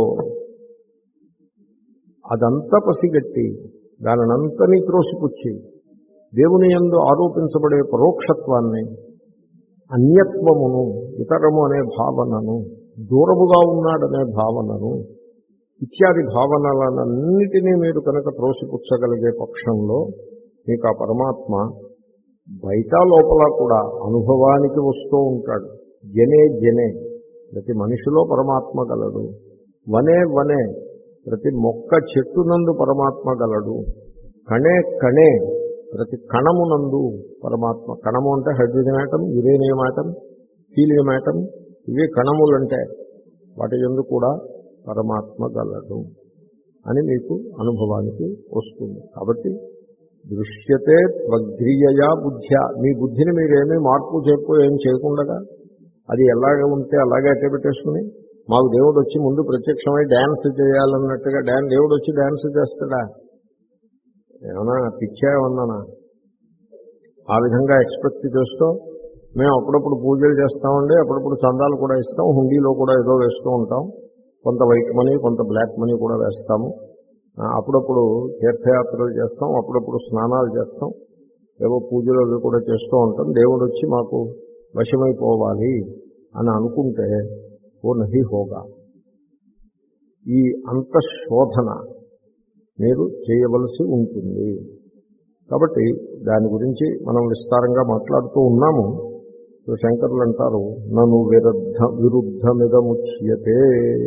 అదంతా పసిగట్టి దానినంతని త్రోసిపుచ్చి దేవుని యందు ఆరోపించబడే పరోక్షత్వాన్ని, అన్యత్వమును, ఇతరము అనే భావనను, దూరముగా ఉన్నాడనే భావనను ఇత్యాది భావనలన్నిటినీ మీరు కనుక త్రోసిపుచ్చగలిగే పక్షంలో మీకు ఆ పరమాత్మ బయట లోపల కూడా అనుభవానికి వస్తూ ఉంటాడు. జనే జనే ప్రతి మనిషిలో పరమాత్మ గలడు. వనే వనే ప్రతి మొక్క చెట్టునందు పరమాత్మ గలడు. కణే కణే ప్రతి కణమునందు పరమాత్మ. కణము అంటే hydrogen atom, uranium atom, helium atom, ఇవే కణములంటే వాటి యందు కూడా పరమాత్మ గలడు అని మీకు అనుభవానికి వస్తుంది. కాబట్టి దృశ్యతే త్వగ్రియయా బుద్ధ్యా, మీ బుద్ధిని మీరేమీ మార్పు చెప్పు ఏం చేయకుండా అది ఎలాగ ఉంటే అలాగే అట్టే పెట్టేసుకుని మాకు దేవుడు వచ్చి ముందు ప్రత్యక్షమై డ్యాన్స్ చేయాలన్నట్టుగా డ్యాన్స్ దేవుడు వచ్చి డ్యాన్స్ చేస్తాడా? ఏమన్నా పిచ్చా ఏమన్నానా? ఆ విధంగా ఎక్స్పెక్ట్ చేస్తూ మేము అప్పుడప్పుడు పూజలు చేస్తామండి, అప్పుడప్పుడు చందాలు కూడా ఇస్తాం, హుండీలో కూడా ఏదో వేస్తూ ఉంటాం, కొంత వైట్ మనీ కొంత బ్లాక్ మనీ కూడా వేస్తాము, అప్పుడప్పుడు తీర్థయాత్రలు చేస్తాం, అప్పుడప్పుడు స్నానాలు చేస్తాం, ఏవో పూజలు అవి కూడా చేస్తూ ఉంటాం, దేవుడు వచ్చి మాకు వశమైపోవాలి అని అనుకుంటే ఓ నహి హోగా. ఈ అంతఃశోధన మీరు చేయవలసి ఉంటుంది. కాబట్టి దాని గురించి మనం విస్తారంగా మాట్లాడుతూ ఉన్నాము. శంకరులు అంటారు, నను విరుద్ధ విరుద్ధమిదముచ్యతే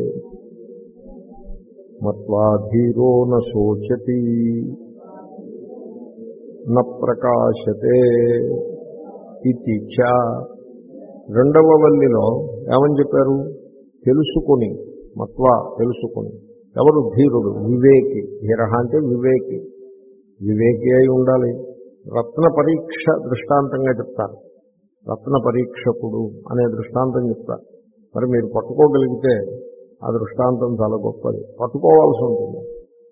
మత్వాధీరో న శోచతి న ప్రకాశతే ఇతి చ. రెండవ వల్లిలో ఏమని చెప్పారు? తెలుసుకొని, మత్వా తెలుసుకొని. ఎవరు? ధీరుడు, వివేకి. ధీర అంటే వివేకి, వివేకి అయి ఉండాలి. రత్న పరీక్ష దృష్టాంతంగా చెప్తారు. రత్న పరీక్షకుడు అనే దృష్టాంతం చెప్తారు. మరి మీరు పట్టుకోగలిగితే ఆ దృష్టాంతం చాలా గొప్పది. పట్టుకోవాల్సి ఉంటుంది.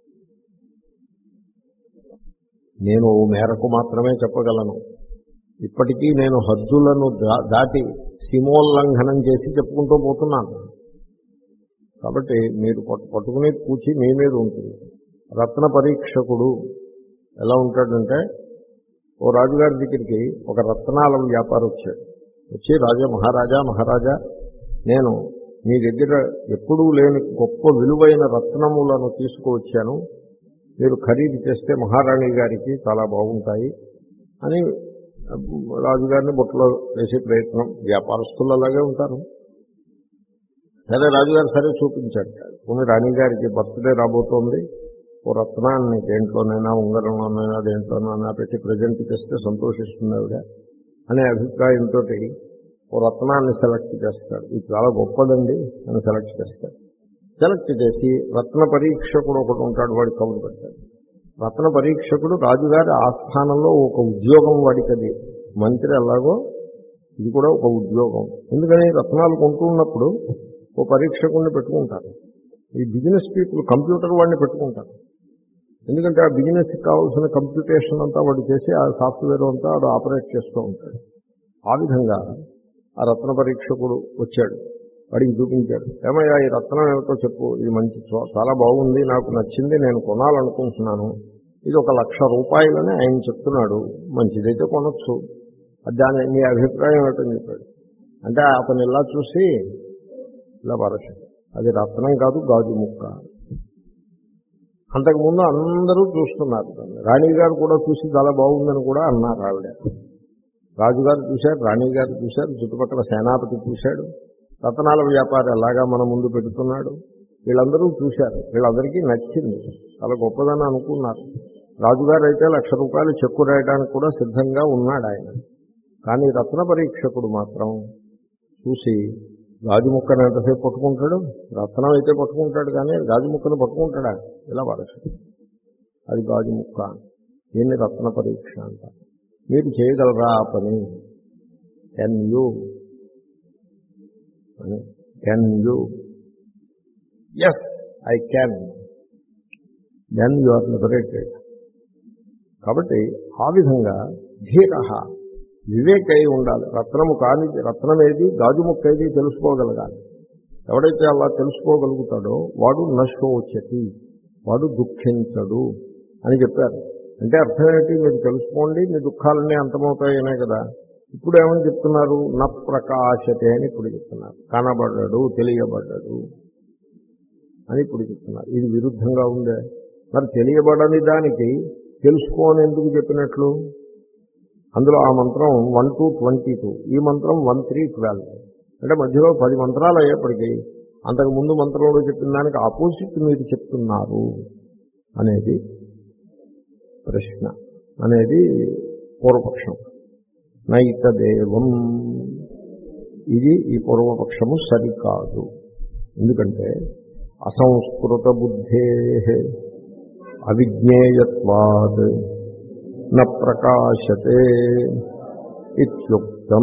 నేను ఓ మేరకు మాత్రమే చెప్పగలను. ఇప్పటికీ నేను హద్దులను దాటి సీమోల్లంఘనం చేసి చెప్పుకుంటూ పోతున్నాను. కాబట్టి మీరు పట్టు పట్టుకునే పూచి మీ మీద ఉంటుంది. రత్న పరీక్షకుడు ఎలా ఉంటాడంటే, ఓ రాజుగారి దగ్గరికి ఒక రత్నాల వ్యాపారి వచ్చాడు. వచ్చి రాజా మహారాజా మహారాజా నేను మీ దగ్గర ఎప్పుడూ లేని గొప్ప విలువైన రత్నములను తీసుకువచ్చాను, మీరు ఖరీదు చేస్తే మహారాణి గారికి చాలా బాగుంటాయి అని రాజుగారిని బుట్టలో వేసే ప్రయత్నం. వ్యాపారస్తులు అలాగే ఉంటారు. సరే రాజుగారు సరే చూపించాడు. కొన్ని రాణిగారికి బర్త్డే రాబోతోంది, ఓ రత్నాన్ని దేంట్లోనైనా ఉంగరంలోనైనా దేంట్లోనైనా పెట్టి ప్రజెంట్ చేస్తే సంతోషిస్తుంది ఆవిడ అనే అభిప్రాయంతో ఓ రత్నాన్ని సెలెక్ట్ చేస్తాడు. ఇది చాలా గొప్పదండి అని సెలెక్ట్ చేస్తాడు. సెలెక్ట్ చేసి రత్న పరీక్షకుడు ఒకటి ఉంటాడు, వాడికి కబురు పెడతాడు. రత్న పరీక్షకుడు రాజుగారి ఆస్థానంలో ఒక ఉద్యోగం వాడికి, అది మంత్రి ఎలాగో ఇది కూడా ఒక ఉద్యోగం. ఎందుకని రత్నాలు కొంటున్నప్పుడు ఓ పరీక్షకుడిని పెట్టుకుంటారు. ఈ బిజినెస్ పీపుల్ కంప్యూటర్ వాడిని పెట్టుకుంటారు. ఎందుకంటే ఆ బిజినెస్కి కావాల్సిన కంప్యూటేషన్ అంతా వాడు చేసి ఆ సాఫ్ట్వేర్ అంతా వాడు ఆపరేట్ చేస్తూ ఉంటాడు. ఆ విధంగా ఆ రత్న పరీక్షకుడు వచ్చాడు, వాడికి చూపించాడు. ఏమయ్యా ఈ రత్నం ఏమిటో చెప్పు, ఇది మంచి చాలా బాగుంది, నాకు నచ్చింది, నేను కొనాలనుకుంటున్నాను, ఇది ఒక లక్ష రూపాయలని ఆయన చెప్తున్నాడు, మంచిదైతే కొనొచ్చు, దాని మీ అభిప్రాయం ఏమిటని చెప్పాడు. అంటే అతను ఇలా చూసి ఇలా పరచాడు, అది రత్నం కాదు గాజు ముక్క. అంతకుముందు అందరూ చూస్తున్నారు, రాణి గారు కూడా చూసి చాలా బాగుందని కూడా అన్నారు. ఆవిడ రాజుగారు చూశారు, రాణిగారు చూశారు, చుట్టుపక్కల సేనాపతి చూశాడు, రత్నాల వ్యాపారి ఎలాగా మన ముందు పెడుతున్నాడు, వీళ్ళందరూ చూశారు. వీళ్ళందరికీ నచ్చింది, చాలా గొప్పదని అనుకున్నారు. రాజుగారు అయితే లక్ష రూపాయలు చెక్కు రాయడానికి కూడా సిద్ధంగా ఉన్నాడు ఆయన. కానీ రత్న పరీక్షకుడు మాత్రం చూసి గాజు ముక్కను ఎంతసేపు పట్టుకుంటాడు, రత్నం అయితే పట్టుకుంటాడు కానీ గాజు ముక్కను పట్టుకుంటాడా, ఇలా పరచడు. అది గాజు ముక్క, దీన్ని రత్న పరీక్ష అంటారు. మీరు చేయగలరా ఆ పని, can you can you yes I can, then you are liberated. కాబట్టి ఆ విధంగా ధీర వివేక అయి ఉండాలి. రత్నము కాని రత్నం ఏది గాజు ముక్క ఏది తెలుసుకోగలగాలి. ఎవడైతే అలా తెలుసుకోగలుగుతాడో వాడు నశోచతి, వాడు దుఃఖించడు అని చెప్పారు. అంటే అర్థం ఏంటి, మీరు తెలుసుకోండి మీ దుఃఖాలన్నీ అంతమవుతాయనే కదా. ఇప్పుడు ఏమని చెప్తున్నారు, న ప్రకాశతే అని ఇప్పుడు చెప్తున్నారు. కనబడ్డాడు, తెలియబడ్డాడు అని ఇప్పుడు చెప్తున్నారు. ఇది విరుద్ధంగా ఉందే. మరి తెలియబడని దానికి తెలుసుకోని ఎందుకు చెప్పినట్లు? అందులో ఆ మంత్రం వన్ టూ ట్వంటీ టూ, ఈ మంత్రం వన్ త్రీ ట్వెల్వ్, అంటే మధ్యలో పది మంత్రాలు అయ్యేప్పటికీ అంతకు ముందు మంత్రంలో చెప్పిన దానికి ఆపోజిట్ మీరు చెప్తున్నారు అనేది ప్రశ్న, అనేది పూర్వపక్షం. నైతదేవం, ఇది ఈ పూర్వపక్షము సరికాదు. ఎందుకంటే అసంస్కృత బుద్ధే అవిజ్ఞేయత్వాద్ న ప్రకాశతే ఇత్యుక్తం.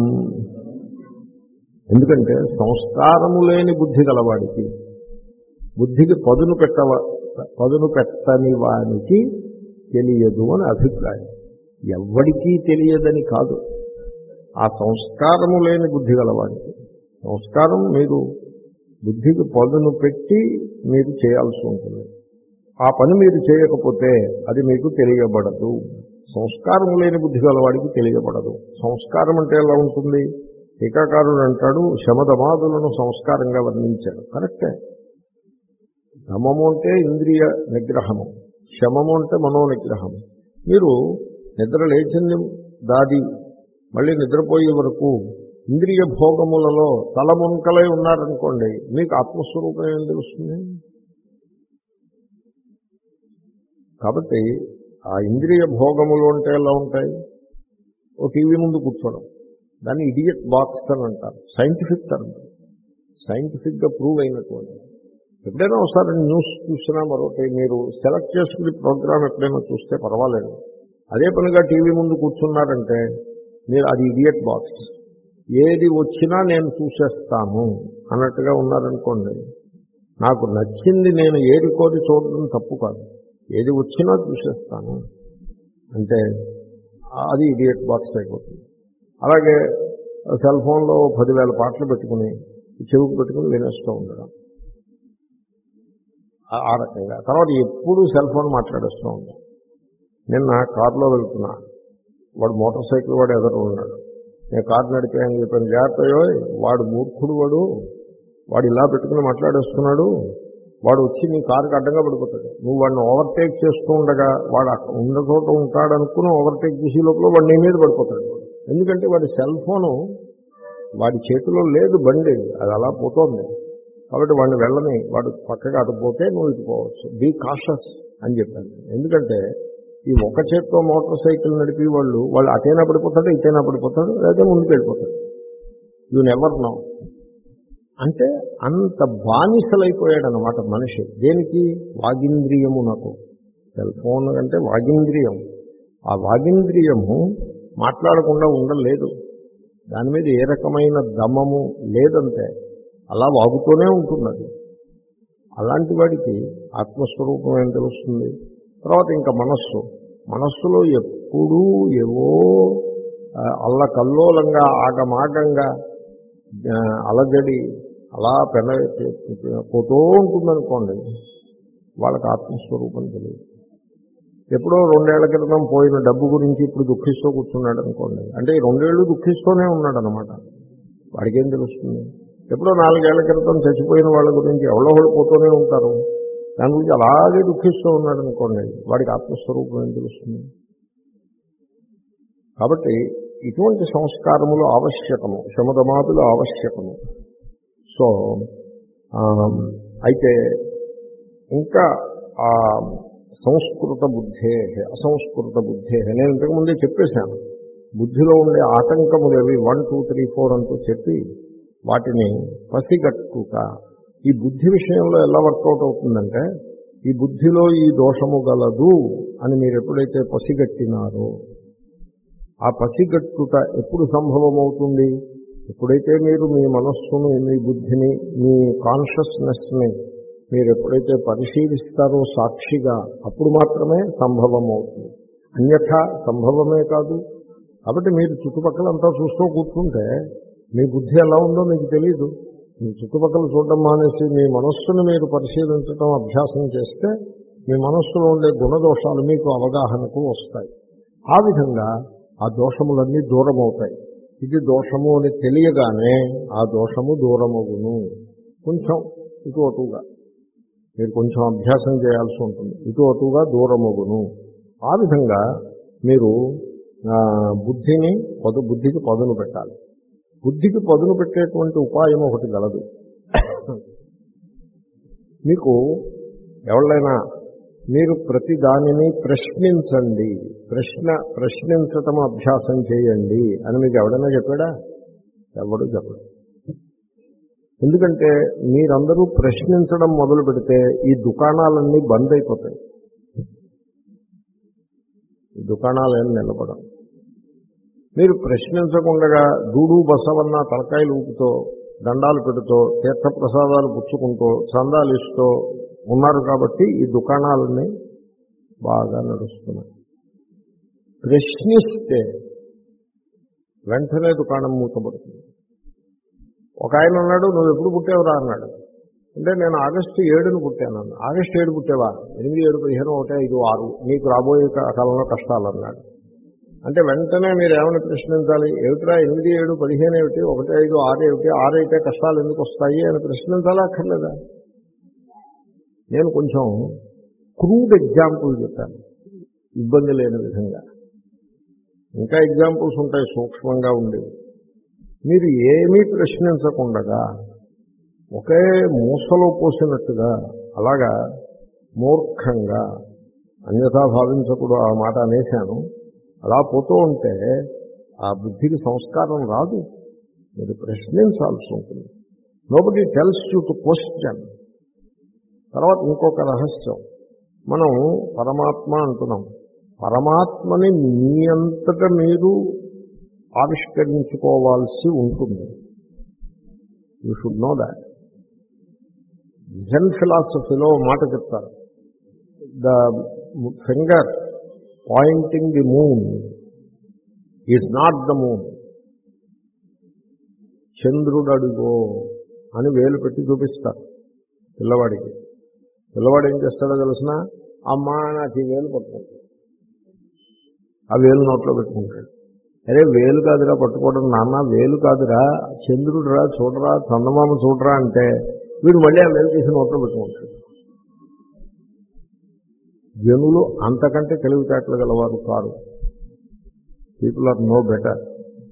ఎందుకంటే సంస్కారము లేని బుద్ధి గలవాడికి, బుద్ధికి పదును పెట్టవ పదును పెట్టని వానికి తెలియదు అని అభిప్రాయం. ఎవ్వడికీ తెలియదని కాదు, ఆ సంస్కారము లేని బుద్ధి గలవాడికి. సంస్కారం మీరు బుద్ధికి పదును పెట్టి మీరు చేయాల్సి ఉంటుంది. ఆ పని మీరు చేయకపోతే అది మీకు తెలియబడదు. సంస్కారం లేని బుద్ధి గలవాడికి తెలియబడదు. సంస్కారం అంటే ఎలా ఉంటుంది? టీకాకారుడు అంటాడు, శమదమాదులను సంస్కారంగా వర్ణించాడు. కరెక్టే. దమము అంటే ఇంద్రియ నిగ్రహము, శమము అంటే మనో నిగ్రహము. మీరు నిద్ర లేచింది దాది మళ్ళీ నిద్రపోయే వరకు ఇంద్రియ భోగములలో తలముంకలై ఉన్నారనుకోండి, మీకు ఆత్మస్వరూపం ఏం తెలుస్తుంది? కాబట్టి ఆ ఇంద్రియ భోగములు అంటే ఎలా ఉంటాయి? ఓ టీవీ ముందు కూర్చోవడం, దాన్ని ఇడియట్ బాక్స్ అని అంటారు. సైంటిఫిక్ టర్మ్, సైంటిఫిక్గా ప్రూవ్ అయినటువంటి. ఎప్పుడైనా ఒకసారి న్యూస్ చూసినా మరొకటి మీరు సెలెక్ట్ చేసుకుని ప్రోగ్రామ్ ఎప్పుడైనా చూస్తే పర్వాలేదు. అదే పనిగా టీవీ ముందు కూర్చున్నారంటే మీరు అది ఇడియట్ బాక్స్, ఏది వచ్చినా నేను చూసేస్తాను అన్నట్టుగా ఉన్నారనుకోండి. నాకు నచ్చింది నేను ఏది కోరి చూడడం తప్పు కాదు, ఏది వచ్చినా చూసేస్తాను అంటే అది ఇడియట్ బాక్స్ అయిపోతుంది. అలాగే సెల్ ఫోన్లో పదివేల పాటలు పెట్టుకుని చెవుకు పెట్టుకుని వినేస్తూ ఉండడం, ఆ- ఆ రకంగా. తర్వాత ఎప్పుడూ సెల్ ఫోన్ మాట్లాడేస్తూ ఉంటాం. నేను నా కారులో వెళ్తున్నా, వాడు మోటార్ సైకిల్ వాడు ఎదురు ఉన్నాడు. నేను కారు నడిపాయని చెప్పాను, జాగ్రత్తయో వాడు మూర్ఖుడు, వాడు వాడు ఇలా పెట్టుకుని మాట్లాడేస్తున్నాడు, వాడు వచ్చి నీ కారుకి అడ్డంగా పడిపోతాడు. నువ్వు వాడిని ఓవర్టేక్ చేస్తూ ఉండగా వాడు అక్కడ ఉన్న చోట ఉంటాడు అనుకుని ఓవర్టేక్ చేసే లోపల వాడు నీ మీద పడిపోతాడు. ఎందుకంటే వాడి సెల్ ఫోను వాడి చేతిలో లేదు, బండి అది అలా పోతోంది. కాబట్టి వాడిని వెళ్ళని, వాడు పక్కగా అటుపోతే నువ్వు ఇటుపోవచ్చు. బీ కాషస్ అని చెప్పాను. ఎందుకంటే ఈ ఒక చేత్తో మోటార్ సైకిల్ నడిపి వాళ్ళు వాళ్ళు అటైనా పడిపోతాడు, ఇటైనా పడిపోతాడు, లేదా ముందుకు వెళ్ళిపోతాడు. You never know. అంటే అంత బానిసలైపోయాడు అన్నమాట మనిషి. దేనికి? వాగింద్రియము. నాకు సెల్ ఫోన్ అంటే వాగింద్రియం. ఆ వాగింద్రియము మాట్లాడకుండా ఉండలేదు. దాని మీద ఏ రకమైన దమము లేదంటే అలా వాగుతూనే ఉంటున్నది. అలాంటి వాడికి ఆత్మస్వరూపం ఏం తెలుస్తుంది? తర్వాత ఇంకా మనస్సు. మనస్సులో ఎప్పుడూ ఏవో అల్లకల్లోలంగా ఆగమాగంగా అలజడి అలా పెన పోతూ ఉంటుందనుకోండి, వాళ్ళకి ఆత్మస్వరూపం తెలియదు. ఎప్పుడో రెండేళ్ల క్రితం పోయిన డబ్బు గురించి ఇప్పుడు దుఃఖిస్తూ కూర్చున్నాడు అనుకోండి, అంటే ఈ రెండేళ్లు దుఃఖిస్తూనే ఉన్నాడు అనమాట. వాడికి ఏం తెలుస్తుంది? ఎప్పుడో నాలుగేళ్ల క్రితం చచ్చిపోయిన వాళ్ళ గురించి ఎవరో పోతూనే ఉంటారు, దాని గురించి అలాగే దుఃఖిస్తూ ఉన్నాడు అనుకోండి, వాడికి ఆత్మస్వరూపం ఏం తెలుస్తుంది? కాబట్టి ఇటువంటి సంస్కారములు ఆవశ్యకము, శమదమాదులు ఆవశ్యకము. సో అయితే ఇంకా ఆ సంస్కృత బుద్ధే అసంస్కృత బుద్ధే, నేను ఇంతకుముందే చెప్పేశాను. బుద్ధిలో ఉండే ఆటంకములు అవి వన్ టూ త్రీ ఫోర్ అంటూ చెప్పి వాటిని పసిగట్టుట. ఈ బుద్ధి విషయంలో ఎలా వర్కౌట్ అవుతుందంటే, ఈ బుద్ధిలో ఈ దోషము గలదు అని మీరు ఎప్పుడైతే పసిగట్టినారో, ఆ పసిగట్టుట ఎప్పుడు సంభవమవుతుంది? ఎప్పుడైతే మీరు మీ మనస్సును, మీ బుద్ధిని, మీ కాన్షియస్నెస్ని మీరు ఎప్పుడైతే పరిశీలిస్తారో సాక్షిగా, అప్పుడు మాత్రమే సంభవం అవుతుంది. అన్యథా సంభవమే కాదు. కాబట్టి మీరు చుట్టుపక్కలంతా చూస్తూ కూర్చుంటే మీ బుద్ధి ఎలా ఉందో మీకు తెలియదు. మీ చుట్టుపక్కల చూడడం మానేసి మీ మనస్సును మీరు పరిశీలించడం అభ్యాసం చేస్తే మీ మనస్సులో ఉండే గుణదోషాలు మీకు అవగాహనకు వస్తాయి. ఆ విధంగా ఆ దోషములన్నీ దూరం అవుతాయి. ఇది దోషము అని తెలియగానే ఆ దోషము దూరమగును. కొంచెం ఇటు అటుగా మీరు కొంచెం అభ్యాసం చేయాల్సి ఉంటుంది. ఇటు అటుగా దూరమగును. ఆ విధంగా మీరు బుద్ధిని పదు బుద్ధికి పదును పెట్టాలి. బుద్ధికి పదును పెట్టేటువంటి ఉపాయం ఒకటి గలదు. మీకు ఎవరైనా మీరు ప్రతి దానిని ప్రశ్నించండి, ప్రశ్న ప్రశ్నించటం అభ్యాసం చేయండి అని మీకు ఎవడైనా చెప్పాడా? ఎవడు చెప్పడు. ఎందుకంటే మీరందరూ ప్రశ్నించడం మొదలు పెడితే ఈ దుకాణాలన్నీ బంద్ అయిపోతాయి. ఈ దుకాణాలు ఏం నిలబడం. మీరు ప్రశ్నించకుండా దూడు బసవన్న తలకాయలు ఊపుతో, దండాలు పెడుతూ, తీర్థప్రసాదాలు పుచ్చుకుంటూ, చందాలు ఇస్తూ ఉన్నారు కాబట్టి ఈ దుకాణాలన్నీ బాగా నడుస్తున్నాయి. ప్రశ్నిస్తే వెంటనే దుకాణం మూతపడుతుంది. ఒక ఆయన అన్నాడు, నువ్వు ఎప్పుడు పుట్టావురా అన్నాడు. అంటే నేను ఆగస్టు ఏడును పుట్టాను అన్న. ఆగస్టు ఏడు పుట్టేవా? ఎనిమిది ఏడు పదిహేను ఒకటే ఐదు ఆరు నీకు రాబోయే కాలంలో కష్టాలు అన్నాడు. అంటే వెంటనే మీరు ఏమైనా ప్రశ్నించాలి? ఏమిట్రా ఎనిమిది ఏడు పదిహేను ఏమిటి, ఒకటి ఐదు ఆరు ఏమిటి, ఆరు అయితే కష్టాలు ఎందుకు వస్తాయి అని ప్రశ్నించాలా అక్కర్లేదా? నేను కొంచెం క్రూడ్ ఎగ్జాంపుల్ చెప్పాను, ఇబ్బంది లేని విధంగా. ఇంకా ఎగ్జాంపుల్స్ ఉంటాయి సూక్ష్మంగా ఉండేవి. మీరు ఏమీ ప్రశ్నించకుండా ఒకే మూసలో పోసినట్టుగా అలాగా మూర్ఖంగా, అన్యథా భావించకూడదు ఆ మాట అనేశాను, అలా పోతూ ఉంటే ఆ బుద్ధికి సంస్కారం రాదు. మీరు ప్రశ్నించాల్సి ఉంటుంది. Nobody tells you to question. తర్వాత ఇంకొక రహస్యం, మనం పరమాత్మ అంటున్నాం. పరమాత్మని మీ అంతటా మీరు ఆవిష్కరించుకోవాల్సి ఉంటుంది. You should know that. Zen ఫిలాసఫీలో మాట చెప్తారు, the finger pointing the moon is not the moon. చంద్రుడు అడుగో అని వేలు పెట్టి చూపిస్తారు పిల్లవాడికి. పిల్లవాడు ఏం చేస్తాడో తెలిసిన అమ్మా నాకు ఈ వేలు పట్టుకుంటాడు, ఆ వేలు నోట్లో పెట్టుకుంటాడు. అరే వేలు కాదురా పట్టుకోవడం, నాన్న వేలు కాదురా చంద్రుడురా చూడరా చందమామ చూడరా అంటే వీడు మళ్ళీ ఆ వేలు తీసి నోట్లో పెట్టుకుంటాడు. జనులు అంతకంటే తెలివితేటలు గలవారు కారు. People are no better.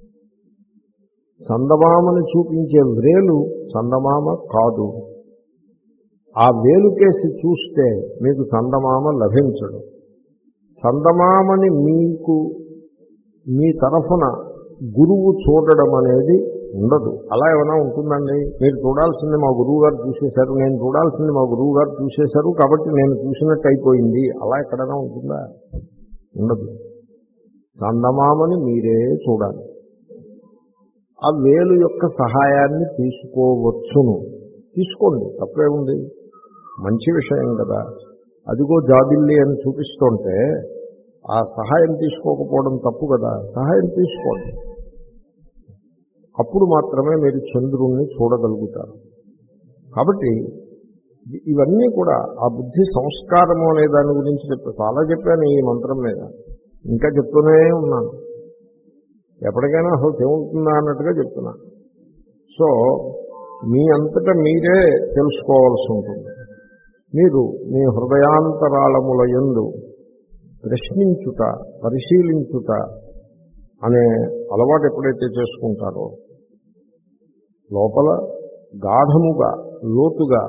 చందమామని చూపించే వేలు చందమామ కాదు. ఆ వేలు కేసి చూస్తే మీకు చందమామ లభించడు. చందమామని మీకు మీ తరఫున గురువు చూడడం అనేది ఉండదు. అలా ఏమైనా ఉంటుందండి? మీరు చూడాల్సింది మా గురువు గారు చూసేశారు, నేను చూడాల్సింది మా గురువు గారు చూసేశారు కాబట్టి నేను చూసినట్టు అయిపోయింది, అలా ఎక్కడైనా ఉంటుందా? ఉండదు. చందమామని మీరే చూడాలి. ఆ వేలు యొక్క సహాయాన్ని తీసుకోవచ్చును, తీసుకోండి, తప్పే ఉంది, మంచి విషయం కదా. అదిగో జాబిల్లి అని చూపిస్తుంటే ఆ సహాయం తీసుకోకపోవడం తప్పు కదా. సహాయం తీసుకోండి, అప్పుడు మాత్రమే మీరు చంద్రుణ్ణి చూడగలుగుతారు. కాబట్టి ఇవన్నీ కూడా ఆ బుద్ధి సంస్కారము అనే దాని గురించి చెప్పి చాలా చెప్పాను ఈ మంత్రం మీద, ఇంకా చెప్తూనే ఉన్నాను. ఎప్పటికైనా అసలు ఏమవుతుందా అన్నట్టుగా చెప్తున్నా. సో మీ అంతటా మీరే తెలుసుకోవాల్సి ఉంటుంది. మీరు మీ హృదయాంతరాళముల యందు ప్రశ్నించుట, పరిశీలించుట అనే అలవాటు ఎప్పుడైతే చేసుకుంటారో, లోపల గాఢముగా లోతుగా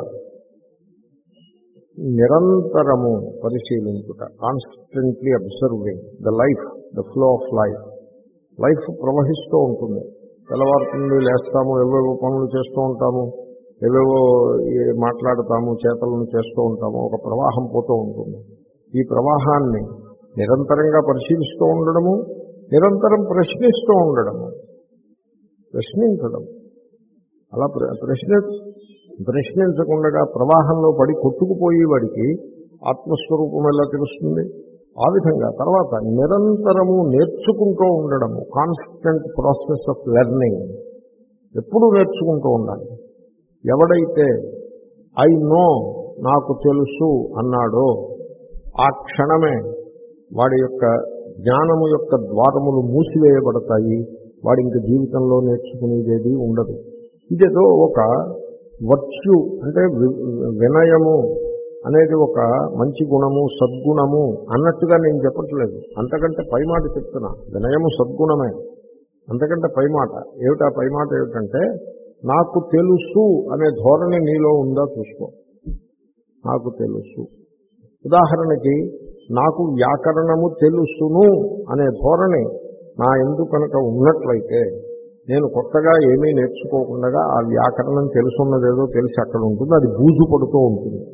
నిరంతరము పరిశీలించుట, constantly observing the life, the flow of life. Life ప్రవహిస్తూ ఉంటుంది. తెల్లవారుతుంది, లేస్తాము, ఏవేవో పనులు చేస్తూ ఉంటాము, ఏవేవో మాట్లాడతాము, చేతలను చేస్తూ ఉంటాము, ఒక ప్రవాహం పోతూ ఉంటుంది. ఈ ప్రవాహాన్ని నిరంతరంగా పరిశీలిస్తూ ఉండడము, నిరంతరం ప్రశ్నిస్తూ ఉండడము, ప్రశ్నించడం. అలా ప్రశ్న ప్రశ్నించకుండా ప్రవాహంలో పడి కొట్టుకుపోయే వాడికి ఆత్మస్వరూపం ఎలా తెలుస్తుంది? ఆ విధంగా తర్వాత నిరంతరము నేర్చుకుంటూ ఉండడము, కాన్స్టెంట్ ప్రాసెస్ ఆఫ్ లెర్నింగ్, ఎప్పుడూ నేర్చుకుంటూ ఉండాలి. ఎవడైతే ఐ నో, నాకు తెలుసు అన్నాడో ఆ క్షణమే వాడి యొక్క జ్ఞానము యొక్క ద్వారములు మూసివేయబడతాయి. వాడి ఇంక జీవితంలో నేర్చుకునేది ఉండదు. ఇదేదో ఒక వర్చ్యూ, అంటే వినయము అనేది ఒక మంచి గుణము, సద్గుణము అన్నట్టుగా నేను చెప్పట్లేదు. అంతకంటే పైమాట చెప్తున్నా. వినయము సద్గుణమే, అంతకంటే పైమాట. ఏమిటా పైమాట? ఏమిటంటే నాకు తెలుసు అనే ధోరణి నీలో ఉందా చూసుకో. నాకు తెలుసు. ఉదాహరణకి నాకు వ్యాకరణము తెలుసును అనే ధోరణి నా ఎందు కనుక ఉన్నట్లయితే నేను కొత్తగా ఏమీ నేర్చుకోకుండా ఆ వ్యాకరణం తెలుసున్నదేదో తెలిసి అక్కడ ఉంటుంది, అది బూజు పడుతూ ఉంటుంది.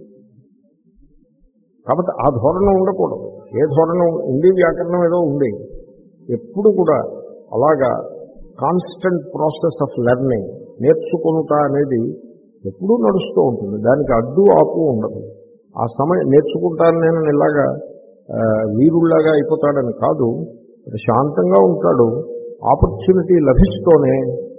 కాబట్టి ఆ ధోరణం ఉండకూడదు. ఏ ధోరణం ఉంది? వ్యాకరణం ఏదో ఉంది. ఎప్పుడు కూడా అలాగా కాన్స్టెంట్ ప్రాసెస్ ఆఫ్ లెర్నింగ్, నేర్చుకొనుట అనేది ఎప్పుడూ నడుస్తూ ఉంటుంది. దానికి అడ్డు ఆపు ఉండదు. ఆ సమయం నేర్చుకుంటాను నేను ఇలాగా వీరుల్లాగా అయిపోతాడని కాదు, శాంతంగా ఉంటాడు. ఆపర్చునిటీ లభిస్తూనే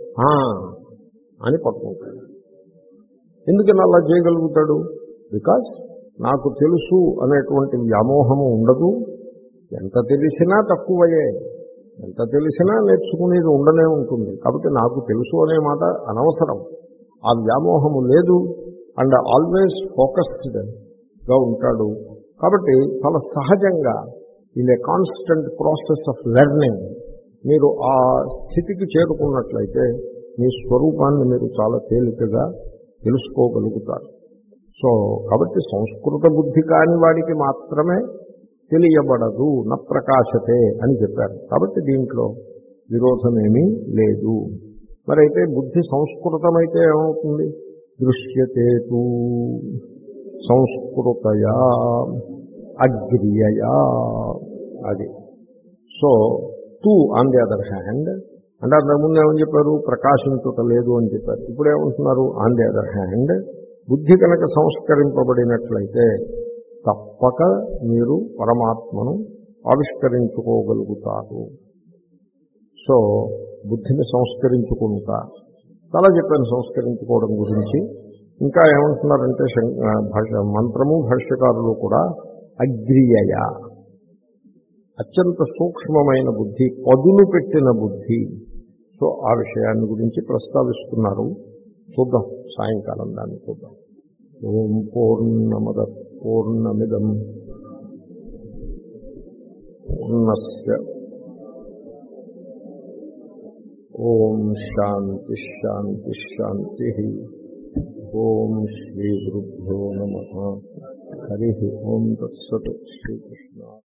అని పట్టుకుంటాడు. ఎందుకని అలా చేయగలుగుతాడు? బికాజ్ నాకు తెలుసు అనేటువంటి వ్యామోహము ఉండదు. ఎంత తెలిసినా తక్కువయే, ఎంత తెలిసినా నేర్చుకునేది ఉండనే ఉంటుంది. కాబట్టి నాకు తెలుసు అనే మాట అనవసరం. ఆ వ్యామోహము లేదు. అండ్ ఆల్వేస్ ఫోకస్డ్గా ఉంటాడు. కాబట్టి చాలా సహజంగా in a constant process of learning మీరు ఆ స్థితికి చేరుకున్నట్లయితే మీ స్వరూపాన్ని మీరు చాలా తేలికగా తెలుసుకోగలుగుతారు. సో కాబట్టి సంస్కృత బుద్ధి కాని వాడికి మాత్రమే తెలియబడదు, న ప్రకాశతే అని చెప్పారు. కాబట్టి దీంట్లో విరోధమేమీ లేదు. మరైతే బుద్ధి సంస్కృతమైతే ఏమవుతుంది? దృశ్యతేతు సంస్కృతయా అగ్రియయా. అది. సో తూ ఆన్ ది అదర్ హ్యాండ్ అంటే అంతకుముందు ఏమని చెప్పారు? ప్రకాశించుట లేదు అని చెప్పారు. ఇప్పుడు ఏమంటున్నారు? ఆన్ ది అదర్ హ్యాండ్ బుద్ధి కనుక సంస్కరింపబడినట్లయితే తప్పక మీరు పరమాత్మను ఆవిష్కరించుకోగలుగుతారు. సో బుద్ధిని సంస్కరించుకుంటా చాలా చెప్పాను సంస్కరించుకోవడం గురించి. ఇంకా ఏమంటున్నారంటే భాష మంత్రము భాష్యకారులు కూడా అగ్రియయ, అత్యంత సూక్ష్మమైన బుద్ధి, పదును పెట్టిన బుద్ధి. సో ఆ విషయాన్ని గురించి ప్రస్తావిస్తున్నారు. చూద్దాం, సాయంకాలం దాన్ని చూద్దాం. ఓం పూర్ణమద పూర్ణమిదం పూర్ణస్య ఓం శాంతి శాంతి శాంతి. ఓం శ్రీ గురుభ్యో నమః. హరి ఓం తత్సత్. శ్రీకృష్ణ.